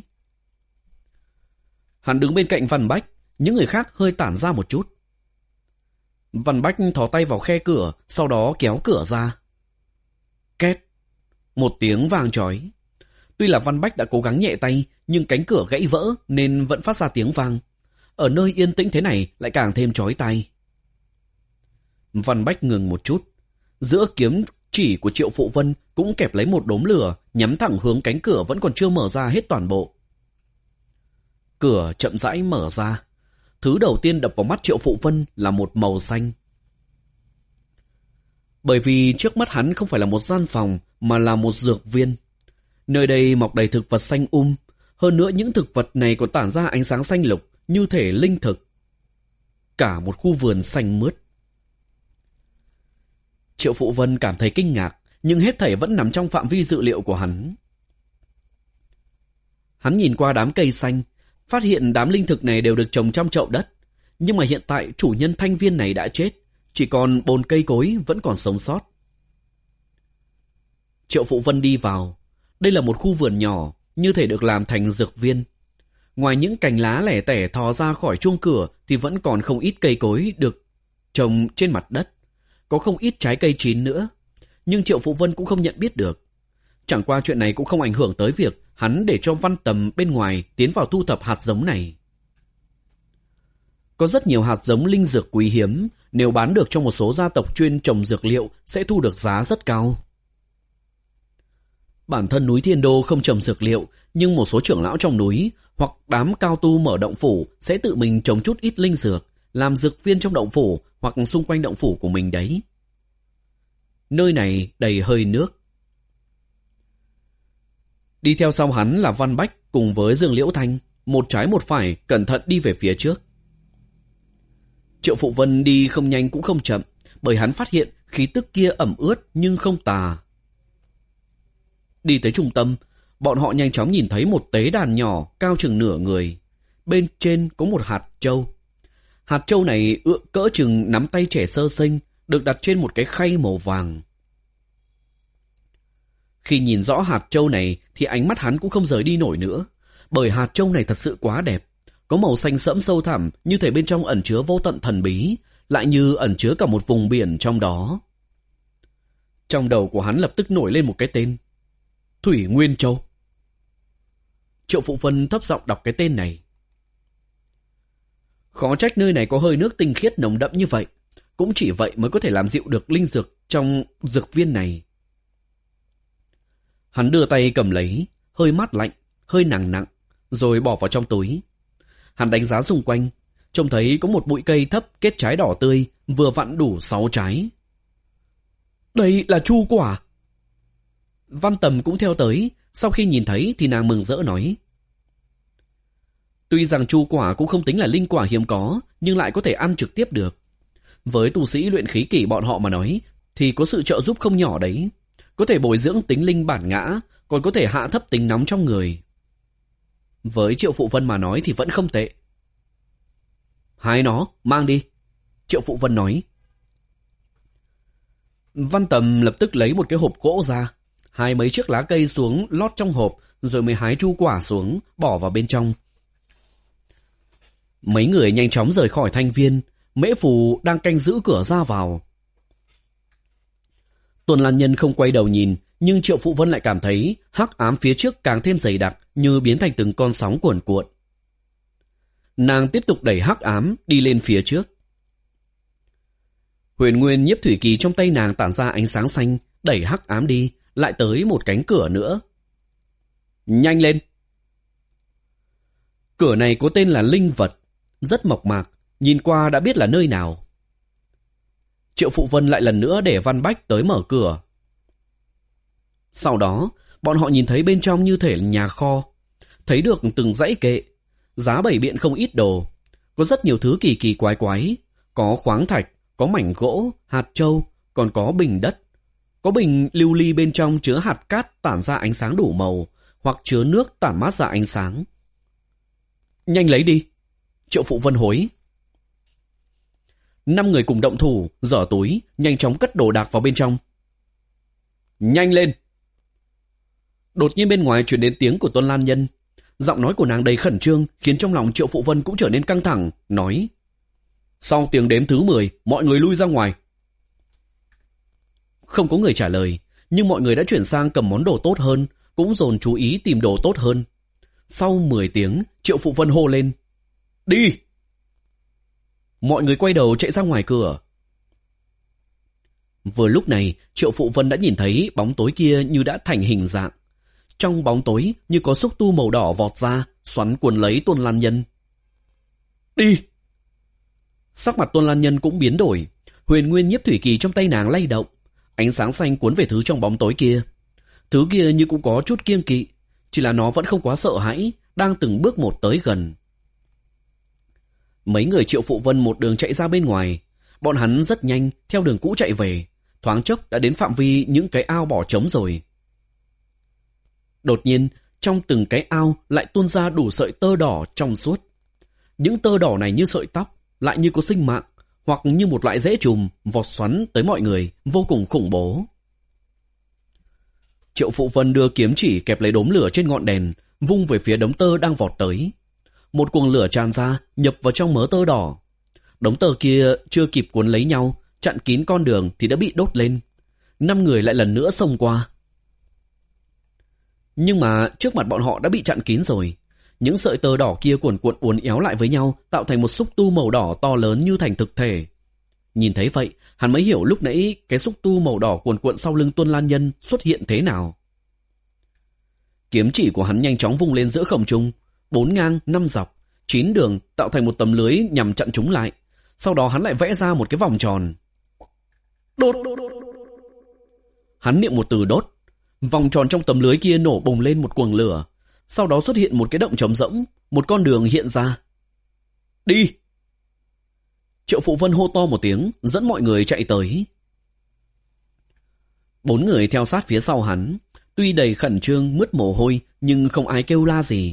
Hắn đứng bên cạnh Văn Bách, những người khác hơi tản ra một chút. Văn Bách thò tay vào khe cửa, sau đó kéo cửa ra. Két, một tiếng vang chói. Tuy là Văn Bách đã cố gắng nhẹ tay, nhưng cánh cửa gãy vỡ nên vẫn phát ra tiếng vang. Ở nơi yên tĩnh thế này lại càng thêm chói tai. Văn Bách ngừng một chút. Giữa kiếm chỉ của Triệu Phụ Vân cũng kẹp lấy một đốm lửa, nhắm thẳng hướng cánh cửa vẫn còn chưa mở ra hết toàn bộ. Cửa chậm rãi mở ra. Thứ đầu tiên đập vào mắt Triệu Phụ Vân là một màu xanh. Bởi vì trước mắt hắn không phải là một gian phòng mà là một dược viên. Nơi đây mọc đầy thực vật xanh um. Hơn nữa những thực vật này còn tản ra ánh sáng xanh lục như thể linh thực. Cả một khu vườn xanh mướt. Triệu Phụ Vân cảm thấy kinh ngạc, nhưng hết thảy vẫn nằm trong phạm vi dự liệu của hắn. Hắn nhìn qua đám cây xanh, phát hiện đám linh thực này đều được trồng trong chậu đất. Nhưng mà hiện tại chủ nhân thanh viên này đã chết, chỉ còn bồn cây cối vẫn còn sống sót. Triệu Phụ Vân đi vào. Đây là một khu vườn nhỏ, như thể được làm thành dược viên. Ngoài những cành lá lẻ tẻ thò ra khỏi chuông cửa thì vẫn còn không ít cây cối được trồng trên mặt đất. Có không ít trái cây chín nữa. Nhưng Triệu Phụ Vân cũng không nhận biết được. Chẳng qua chuyện này cũng không ảnh hưởng tới việc hắn để cho Văn Tầm bên ngoài tiến vào thu thập hạt giống này. Có rất nhiều hạt giống linh dược quý hiếm, nếu bán được cho một số gia tộc chuyên trồng dược liệu sẽ thu được giá rất cao. Bản thân núi Thiên Đô không trồng dược liệu, nhưng một số trưởng lão trong núi hoặc đám cao tu mở động phủ sẽ tự mình trồng chút ít linh dược, làm dược viên trong động phủ hoặc xung quanh động phủ của mình đấy. Nơi này đầy hơi nước. Đi theo sau hắn là Văn Bách cùng với Dương Liễu Thanh, một trái một phải cẩn thận đi về phía trước. Triệu Phụ Vân đi không nhanh cũng không chậm, bởi hắn phát hiện khí tức kia ẩm ướt nhưng không tà. Đi tới trung tâm, bọn họ nhanh chóng nhìn thấy một tế đàn nhỏ cao chừng nửa người. Bên trên có một hạt châu. Hạt châu này ựa cỡ chừng nắm tay trẻ sơ sinh, được đặt trên một cái khay màu vàng. Khi nhìn rõ hạt châu này thì ánh mắt hắn cũng không rời đi nổi nữa, bởi hạt châu này thật sự quá đẹp. Có màu xanh sẫm sâu thẳm, như thể bên trong ẩn chứa vô tận thần bí, lại như ẩn chứa cả một vùng biển trong đó. Trong đầu của hắn lập tức nổi lên một cái tên: Thủy Nguyên Châu. Triệu Phụ Vân thấp giọng đọc cái tên này. Khó trách nơi này có hơi nước tinh khiết nồng đậm như vậy. Cũng chỉ vậy mới có thể làm dịu được linh dược trong dược viên này. Hắn đưa tay cầm lấy, hơi mát lạnh, hơi nặng nặng, rồi bỏ vào trong túi. Hắn đánh giá xung quanh, trông thấy có một bụi cây thấp kết trái đỏ tươi, vừa vặn đủ sáu trái. Đây là chu quả. Văn Tầm cũng theo tới, sau khi nhìn thấy thì nàng mừng rỡ nói. Tuy rằng chu quả cũng không tính là linh quả hiếm có, nhưng lại có thể ăn trực tiếp được. Với tu sĩ luyện khí kỷ bọn họ mà nói, thì có sự trợ giúp không nhỏ đấy. Có thể bồi dưỡng tính linh bản ngã, còn có thể hạ thấp tính nóng trong người. Với Triệu Phụ Vân mà nói thì vẫn không tệ. Hái nó, mang đi, Triệu Phụ Vân nói. Văn Tầm lập tức lấy một cái hộp gỗ ra, hái mấy chiếc lá cây xuống lót trong hộp, rồi mới hái chu quả xuống, bỏ vào bên trong. Mấy người nhanh chóng rời khỏi thanh viên. Mễ Phù đang canh giữ cửa ra vào. Tuần Lan Nhân không quay đầu nhìn, nhưng Triệu Phụ Vân lại cảm thấy hắc ám phía trước càng thêm dày đặc, như biến thành từng con sóng cuồn cuộn. Nàng tiếp tục đẩy hắc ám đi lên phía trước. Huyền Nguyên Nhiếp Thủy Kỳ trong tay nàng tản ra ánh sáng xanh, đẩy hắc ám đi, lại tới một cánh cửa nữa. Nhanh lên! Cửa này có tên là Linh Vật, rất mộc mạc, nhìn qua đã biết là nơi nào. Triệu Phụ Vân lại lần nữa để Văn Bách tới mở cửa. Sau đó, bọn họ nhìn thấy bên trong như thể nhà kho, thấy được từng dãy kệ, giá bày biện không ít đồ, có rất nhiều thứ kỳ kỳ quái quái, có khoáng thạch, có mảnh gỗ, hạt trâu, còn có bình đất. Có bình lưu ly bên trong chứa hạt cát tản ra ánh sáng đủ màu, hoặc chứa nước tản mát ra ánh sáng. Nhanh lấy đi, Triệu Phụ Vân hối. Năm người cùng động thủ, giở túi, nhanh chóng cất đồ đạc vào bên trong. Nhanh lên! Đột nhiên bên ngoài truyền đến tiếng của Tuân Lan Nhân. Giọng nói của nàng đầy khẩn trương, khiến trong lòng Triệu Phụ Vân cũng trở nên căng thẳng, nói: sau tiếng đếm thứ mười, mọi người lui ra ngoài. Không có người trả lời, nhưng mọi người đã chuyển sang cầm món đồ tốt hơn, cũng dồn chú ý tìm đồ tốt hơn. Sau mười tiếng, Triệu Phụ Vân hô lên: đi! Mọi người quay đầu chạy ra ngoài cửa. Vừa lúc này, Triệu Phụ Vân đã nhìn thấy bóng tối kia như đã thành hình dạng. Trong bóng tối như có xúc tu màu đỏ vọt ra, xoắn cuốn lấy Tuân Lan Nhân. Đi! Sắc mặt Tuân Lan Nhân cũng biến đổi. Huyền Nguyên Nhiếp Thủy Kỳ trong tay nàng lay động, ánh sáng xanh cuốn về thứ trong bóng tối kia. Thứ kia như cũng có chút kiêng kỵ, chỉ là nó vẫn không quá sợ hãi, đang từng bước một tới gần. Mấy người Triệu Phụ Vân một đường chạy ra bên ngoài. Bọn hắn rất nhanh theo đường cũ chạy về, thoáng chốc đã đến phạm vi những cái ao bỏ trống rồi. Đột nhiên, trong từng cái ao lại tuôn ra đủ sợi tơ đỏ trong suốt. Những tơ đỏ này như sợi tóc, lại như có sinh mạng, hoặc như một loại rễ trùm vọt xoắn tới mọi người, vô cùng khủng bố. Triệu Phụ Vân đưa kiếm chỉ kẹp lấy đốm lửa trên ngọn đèn, vung về phía đống tơ đang vọt tới. Một cuồng lửa tràn ra, nhập vào trong mớ tơ đỏ. Đống tơ kia chưa kịp cuốn lấy nhau, chặn kín con đường thì đã bị đốt lên. Năm người lại lần nữa xông qua. Nhưng mà trước mặt bọn họ đã bị chặn kín rồi. Những sợi tơ đỏ kia cuộn cuộn uốn éo lại với nhau, tạo thành một xúc tu màu đỏ to lớn như thành thực thể. Nhìn thấy vậy, hắn mới hiểu lúc nãy cái xúc tu màu đỏ cuộn cuộn sau lưng Tuân Lan Nhân xuất hiện thế nào. Kiếm chỉ của hắn nhanh chóng vung lên giữa không trung, bốn ngang, năm dọc, chín đường tạo thành một tấm lưới nhằm chặn chúng lại. Sau đó hắn lại vẽ ra một cái vòng tròn. Đốt! Hắn niệm một từ đốt. Vòng tròn trong tấm lưới kia nổ bùng lên một cuồng lửa. Sau đó xuất hiện một cái động trống rỗng, một con đường hiện ra. Đi! Triệu Phụ Vân hô to một tiếng, dẫn mọi người chạy tới. Bốn người theo sát phía sau hắn, tuy đầy khẩn trương, mướt mồ hôi, nhưng không ai kêu la gì.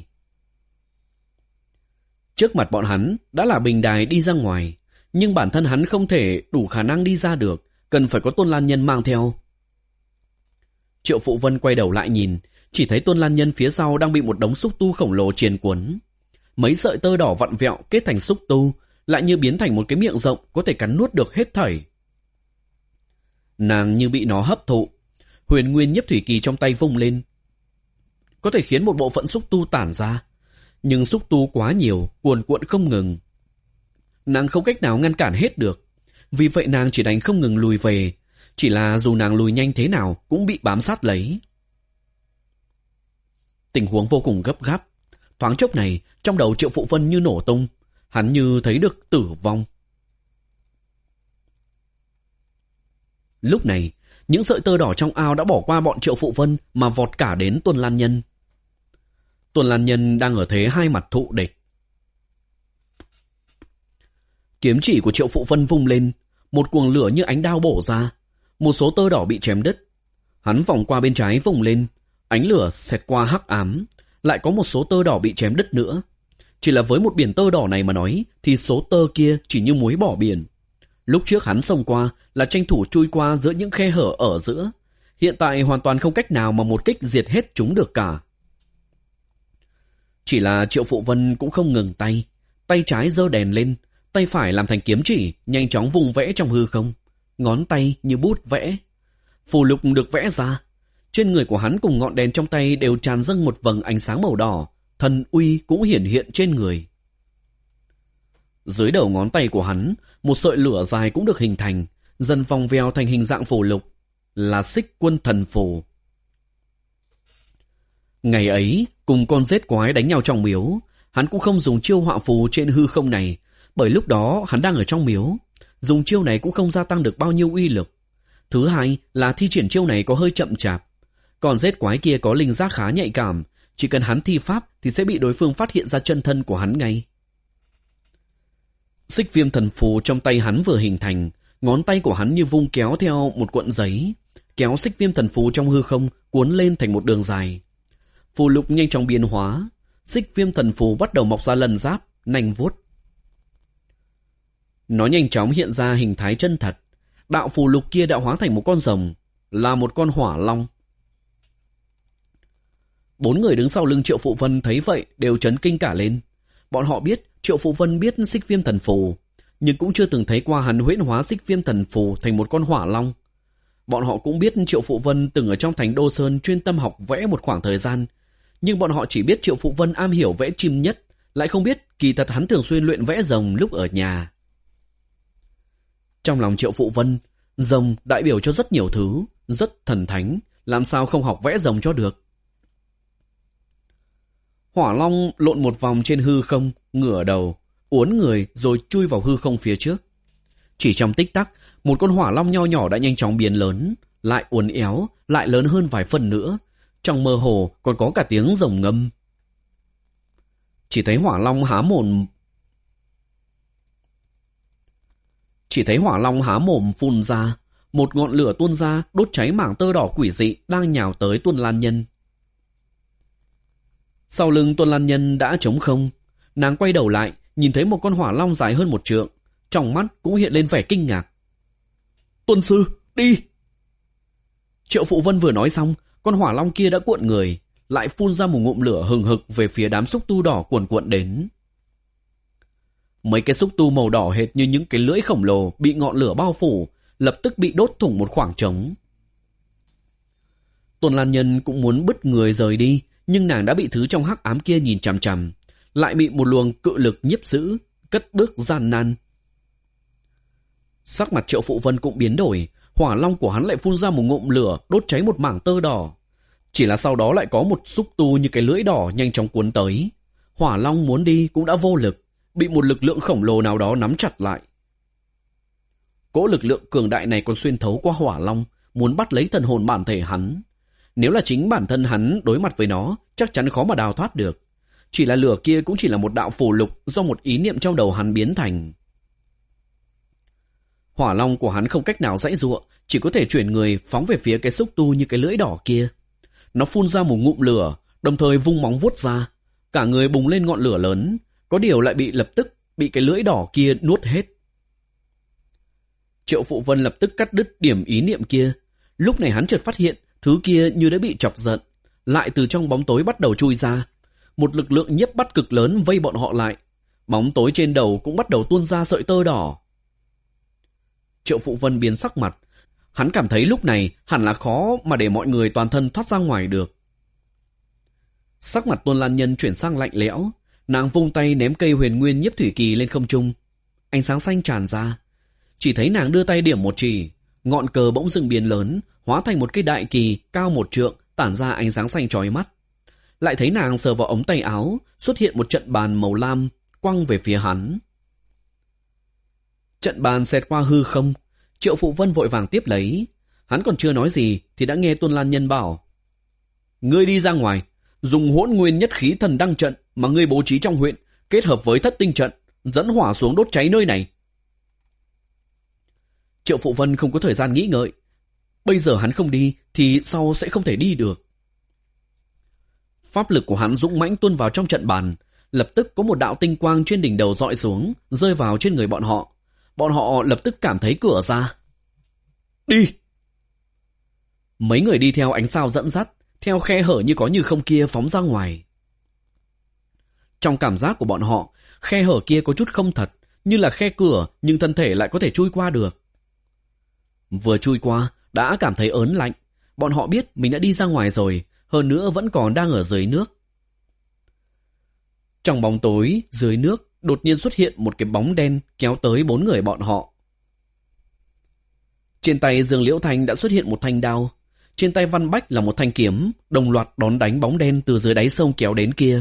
Trước mặt bọn hắn đã là bình đài đi ra ngoài, nhưng bản thân hắn không thể đủ khả năng đi ra được, cần phải có Tuân Lan Nhân mang theo. Triệu Phụ Vân quay đầu lại nhìn, chỉ thấy Tuân Lan Nhân phía sau đang bị một đống xúc tu khổng lồ triền cuốn. Mấy sợi tơ đỏ vặn vẹo kết thành xúc tu, lại như biến thành một cái miệng rộng có thể cắn nuốt được hết thảy. Nàng như bị nó hấp thụ. Huyền Nguyên Nhiếp Thủy Kỳ trong tay vung lên, có thể khiến một bộ phận xúc tu tản ra, nhưng xúc tu quá nhiều, cuồn cuộn không ngừng. Nàng không cách nào ngăn cản hết được, vì vậy nàng chỉ đành không ngừng lùi về, chỉ là dù nàng lùi nhanh thế nào cũng bị bám sát lấy. Tình huống vô cùng gấp gáp. Thoáng chốc này, trong đầu Triệu Phụ Vân như nổ tung, hắn như thấy được tử vong. Lúc này, những sợi tơ đỏ trong ao đã bỏ qua bọn Triệu Phụ Vân mà vọt cả đến Tuân Lan Nhân. Tuân Lan Nhân đang ở thế hai mặt thụ địch. Kiếm chỉ của Triệu Phụ Vân vung lên, một cuồng lửa như ánh đao bổ ra, một số tơ đỏ bị chém đứt. Hắn vòng qua bên trái vùng lên, ánh lửa xẹt qua hắc ám, lại có một số tơ đỏ bị chém đứt nữa. Chỉ là với một biển tơ đỏ này mà nói, thì số tơ kia chỉ như muối bỏ biển. Lúc trước hắn xông qua là tranh thủ chui qua giữa những khe hở ở giữa, hiện tại hoàn toàn không cách nào mà một kích diệt hết chúng được cả. Chỉ là Triệu Phụ Vân cũng không ngừng tay, tay trái giơ đèn lên, tay phải làm thành kiếm chỉ, nhanh chóng vùng vẽ trong hư không, ngón tay như bút vẽ. Phù lục được vẽ ra, trên người của hắn cùng ngọn đèn trong tay đều tràn dâng một vầng ánh sáng màu đỏ, thần uy cũng hiển hiện trên người. Dưới đầu ngón tay của hắn, một sợi lửa dài cũng được hình thành, dần vòng vèo thành hình dạng phù lục, là Xích Quân Thần Phù. Ngày ấy, cùng con rết quái đánh nhau trong miếu, hắn cũng không dùng chiêu họa phù trên hư không này, bởi lúc đó hắn đang ở trong miếu, dùng chiêu này cũng không gia tăng được bao nhiêu uy lực. Thứ hai là thi triển chiêu này có hơi chậm chạp. Còn rết quái kia có linh giác khá nhạy cảm, chỉ cần hắn thi pháp thì sẽ bị đối phương phát hiện ra chân thân của hắn ngay. Xích Viêm Thần Phù trong tay hắn vừa hình thành, Ngón tay của hắn như vung kéo theo một cuộn giấy, kéo xích viêm thần phù trong hư không cuốn lên thành một đường dài. Phù lục nhanh chóng biến hóa, xích viêm thần phù bắt đầu mọc ra lần giáp, nanh vuốt. Nó nhanh chóng hiện ra hình thái chân thật. Đạo phù lục kia đã hóa thành một con rồng, là một con hỏa long. Bốn người đứng sau lưng Triệu Phụ Vân thấy vậy đều chấn kinh cả lên. Bọn họ biết Triệu Phụ Vân biết xích viêm thần phù, nhưng cũng chưa từng thấy qua hắn huyễn hóa xích viêm thần phù thành một con hỏa long. Bọn họ cũng biết Triệu Phụ Vân từng ở trong thành Đô Sơn chuyên tâm học vẽ một khoảng thời gian, nhưng bọn họ chỉ biết Triệu Phụ Vân am hiểu vẽ chim nhất, lại không biết kỳ thật hắn thường xuyên luyện vẽ rồng lúc ở nhà. Trong lòng Triệu Phụ Vân, rồng đại biểu cho rất nhiều thứ, rất thần thánh, làm sao không học vẽ rồng cho được. Hỏa long lộn một vòng trên hư không, ngửa đầu, uốn người rồi chui vào hư không phía trước. Chỉ trong tích tắc, một con hỏa long nho nhỏ đã nhanh chóng biến lớn, lại uốn éo, lại lớn hơn vài phần nữa. Trong mơ hồ còn có cả tiếng rồng ngâm. Chỉ thấy hỏa long há mồm Chỉ thấy hỏa long há mồm phun ra, một ngọn lửa tuôn ra đốt cháy mảng tơ đỏ quỷ dị đang nhào tới Tuân Lan Nhân. Sau lưng Tuân Lan Nhân đã trống không, nàng quay đầu lại, nhìn thấy một con hỏa long dài hơn một trượng, trong mắt cũng hiện lên vẻ kinh ngạc. Tuân sư, đi! Triệu Phụ Vân vừa nói xong, con hỏa long kia đã cuộn người, lại phun ra một ngụm lửa hừng hực về phía đám xúc tu đỏ cuồn cuộn đến. Mấy cái xúc tu màu đỏ hệt như những cái lưỡi khổng lồ bị ngọn lửa bao phủ, lập tức bị đốt thủng một khoảng trống. Tuân Lan Nhân cũng muốn bứt người rời đi, nhưng nàng đã bị thứ trong hắc ám kia nhìn chằm chằm, lại bị một luồng cự lực nhiếp giữ, cất bước gian nan. Sắc mặt Triệu Phụ Vân cũng biến đổi, hỏa long của hắn lại phun ra một ngụm lửa đốt cháy một mảng tơ đỏ. Chỉ là sau đó lại có một xúc tu như cái lưỡi đỏ nhanh chóng cuốn tới. Hỏa long muốn đi cũng đã vô lực, bị một lực lượng khổng lồ nào đó nắm chặt lại. Cỗ lực lượng cường đại này còn xuyên thấu qua hỏa long, muốn bắt lấy thần hồn bản thể hắn. Nếu là chính bản thân hắn đối mặt với nó, chắc chắn khó mà đào thoát được. Chỉ là lửa kia cũng chỉ là một đạo phù lục do một ý niệm trong đầu hắn biến thành. Hỏa long của hắn không cách nào giãy giụa, chỉ có thể chuyển người phóng về phía cái xúc tu như cái lưỡi đỏ kia. Nó phun ra một ngụm lửa, đồng thời vung móng vuốt ra, cả người bùng lên ngọn lửa lớn, có điều lại bị lập tức bị cái lưỡi đỏ kia nuốt hết. Triệu Phụ Vân lập tức cắt đứt điểm ý niệm kia. Lúc này hắn chợt phát hiện thứ kia như đã bị chọc giận, lại từ trong bóng tối bắt đầu chui ra. Một lực lượng nhiếp bắt cực lớn vây bọn họ lại. Bóng tối trên đầu cũng bắt đầu tuôn ra sợi tơ đỏ. Triệu Phụ Vân biến sắc mặt. Hắn cảm thấy lúc này hẳn là khó mà để mọi người toàn thân thoát ra ngoài được. Sắc mặt Tuân Lan Nhân chuyển sang lạnh lẽo. Nàng vung tay ném cây huyền nguyên nhiếp thủy kỳ lên không trung. Ánh sáng xanh tràn ra. Chỉ thấy nàng đưa tay điểm một chỉ, ngọn cờ bỗng dưng biến lớn, hóa thành một cây đại kỳ cao một trượng, tản ra ánh sáng xanh chói mắt. Lại thấy nàng sờ vào ống tay áo, xuất hiện một trận bàn màu lam quăng về phía hắn. Trận bàn xẹt qua hư không, Triệu Phụ Vân vội vàng tiếp lấy. Hắn còn chưa nói gì thì đã nghe Tuân Lan Nhân bảo: ngươi đi ra ngoài, dùng hỗn nguyên nhất khí thần đăng trận mà ngươi bố trí trong huyện, kết hợp với thất tinh trận, dẫn hỏa xuống đốt cháy nơi này. Triệu Phụ Vân không có thời gian nghĩ ngợi. Bây giờ hắn không đi thì sau sẽ không thể đi được. Pháp lực của hắn dũng mãnh tuôn vào trong trận bàn. Lập tức có một đạo tinh quang trên đỉnh đầu dọi xuống, rơi vào trên người bọn họ. Bọn họ lập tức cảm thấy cửa ra. Đi! Mấy người đi theo ánh sao dẫn dắt, theo khe hở như có như không kia phóng ra ngoài. Trong cảm giác của bọn họ, khe hở kia có chút không thật, như là khe cửa nhưng thân thể lại có thể chui qua được. Vừa chui qua, đã cảm thấy ớn lạnh. Bọn họ biết mình đã đi ra ngoài rồi, hơn nữa vẫn còn đang ở dưới nước. Trong bóng tối, dưới nước, đột nhiên xuất hiện một cái bóng đen kéo tới bốn người bọn họ. Trên tay Dương Liễu Thanh đã xuất hiện một thanh đao. Trên tay Văn Bách là một thanh kiếm, đồng loạt đón đánh bóng đen từ dưới đáy sông kéo đến kia.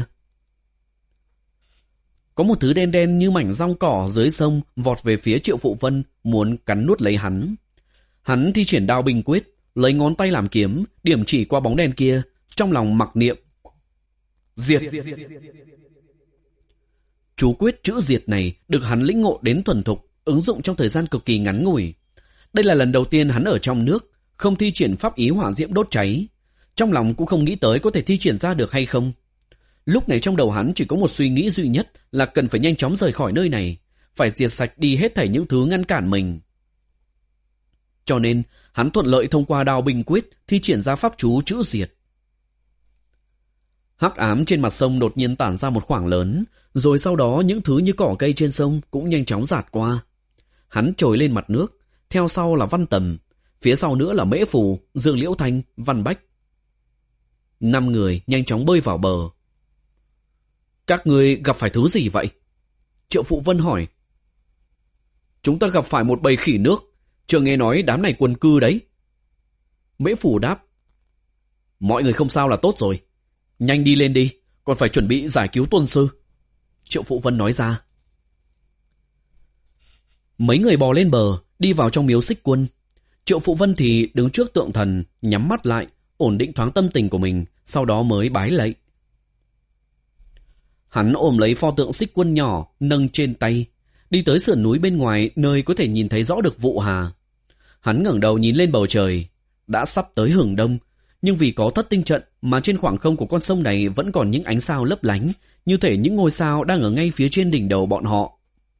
Có một thứ đen đen như mảnh rong cỏ dưới sông vọt về phía Triệu Phụ Vân, muốn cắn nuốt lấy hắn. Hắn thi triển đao bình quyết, lấy ngón tay làm kiếm, điểm chỉ qua bóng đen kia, trong lòng mặc niệm: diệt. Chú quyết chữ diệt này được hắn lĩnh ngộ đến thuần thục, ứng dụng trong thời gian cực kỳ ngắn ngủi. Đây là lần đầu tiên hắn ở trong nước, không thi triển pháp ý hỏa diễm đốt cháy. Trong lòng cũng không nghĩ tới có thể thi triển ra được hay không. Lúc này trong đầu hắn chỉ có một suy nghĩ duy nhất là cần phải nhanh chóng rời khỏi nơi này, phải diệt sạch đi hết thảy những thứ ngăn cản mình. Cho nên, hắn thuận lợi thông qua đao binh quyết thi triển ra pháp chú chữ diệt. Hắc ám trên mặt sông đột nhiên tản ra một khoảng lớn, rồi sau đó những thứ như cỏ cây trên sông cũng nhanh chóng dạt qua. Hắn trồi lên mặt nước, theo sau là Văn Tầm, phía sau nữa là Mễ Phù, Dương Liễu Thanh, Văn Bách. Năm người nhanh chóng bơi vào bờ. Các người gặp phải thứ gì vậy? Triệu Phụ Vân hỏi. Chúng ta gặp phải một bầy khỉ nước, chưa nghe nói đám này quần cư đấy. Mễ Phù đáp. Mọi người không sao là tốt rồi. Nhanh đi lên đi, còn phải chuẩn bị giải cứu Tuân Sư. Triệu Phụ Vân nói ra. Mấy người bò lên bờ, đi vào trong miếu Xích Quân. Triệu Phụ Vân thì đứng trước tượng thần, nhắm mắt lại, ổn định thoáng tâm tình của mình, sau đó mới bái lạy. Hắn ôm lấy pho tượng Xích Quân nhỏ, nâng trên tay, đi tới sườn núi bên ngoài nơi có thể nhìn thấy rõ được Vụ Hà. Hắn ngẩng đầu nhìn lên bầu trời, đã sắp tới hừng đông, nhưng vì có thất tinh trận mà trên khoảng không của con sông này vẫn còn những ánh sao lấp lánh, như thể những ngôi sao đang ở ngay phía trên đỉnh đầu bọn họ.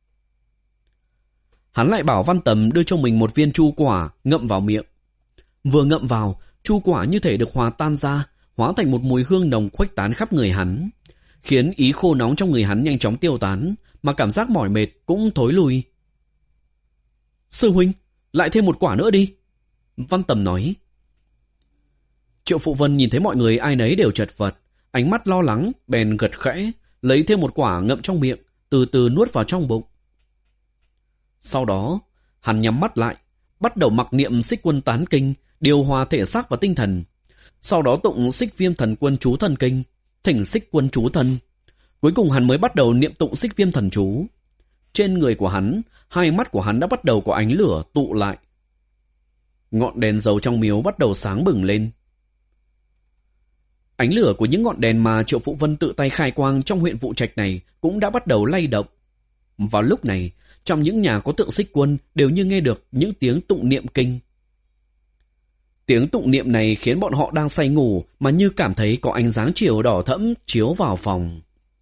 Hắn lại bảo Văn Tầm đưa cho mình một viên chu quả, ngậm vào miệng. Vừa ngậm vào, chu quả như thể được hòa tan ra, hóa thành một mùi hương nồng khuếch tán khắp người hắn, khiến ý khô nóng trong người hắn nhanh chóng tiêu tán, mà cảm giác mỏi mệt cũng thối lui. Sư huynh, lại thêm một quả nữa đi. Văn Tầm nói. Triệu Phụ Vân nhìn thấy mọi người ai nấy đều chật vật, ánh mắt lo lắng, bèn gật khẽ, lấy thêm một quả ngậm trong miệng, từ từ nuốt vào trong bụng. Sau đó, hắn nhắm mắt lại, bắt đầu mặc niệm Xích Quân Tán Kinh, điều hòa thể xác và tinh thần. Sau đó tụng Xích Viêm Thần Quân Chú Thần Kinh, thỉnh Xích Quân chú thân. Cuối cùng hắn mới bắt đầu niệm tụng Xích Viêm Thần Chú. Trên người của hắn, hai mắt của hắn đã bắt đầu có ánh lửa tụ lại. Ngọn đèn dầu trong miếu bắt đầu sáng bừng lên. Ánh lửa của những ngọn đèn mà Triệu Phụ Vân tự tay khai quang trong huyện Vụ Trạch này cũng đã bắt đầu lay động. Vào lúc này, trong những nhà có tượng Xích Quân đều như nghe được những tiếng tụng niệm kinh. Tiếng tụng niệm này khiến bọn họ đang say ngủ mà như cảm thấy có ánh sáng chiều đỏ thẫm chiếu vào phòng.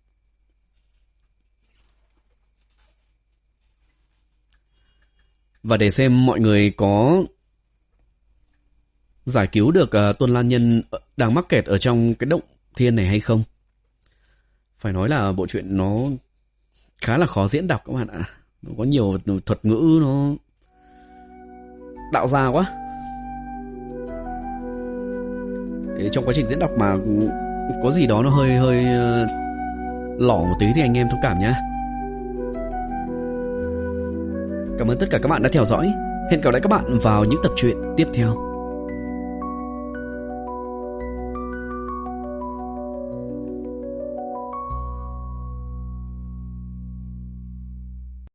Và để xem mọi người có giải cứu được uh, Tuân Lan Nhân đang mắc kẹt ở trong cái động thiên này hay không. Phải nói là bộ truyện nó khá là khó diễn đọc các bạn ạ. Nó có nhiều thuật ngữ nó đạo ra quá. Thế trong quá trình diễn đọc mà có gì đó nó hơi hơi uh, lỏ một tí thì anh em thông cảm nhé. Cảm ơn tất cả các bạn đã theo dõi. Hẹn gặp lại các bạn vào những tập truyện tiếp theo.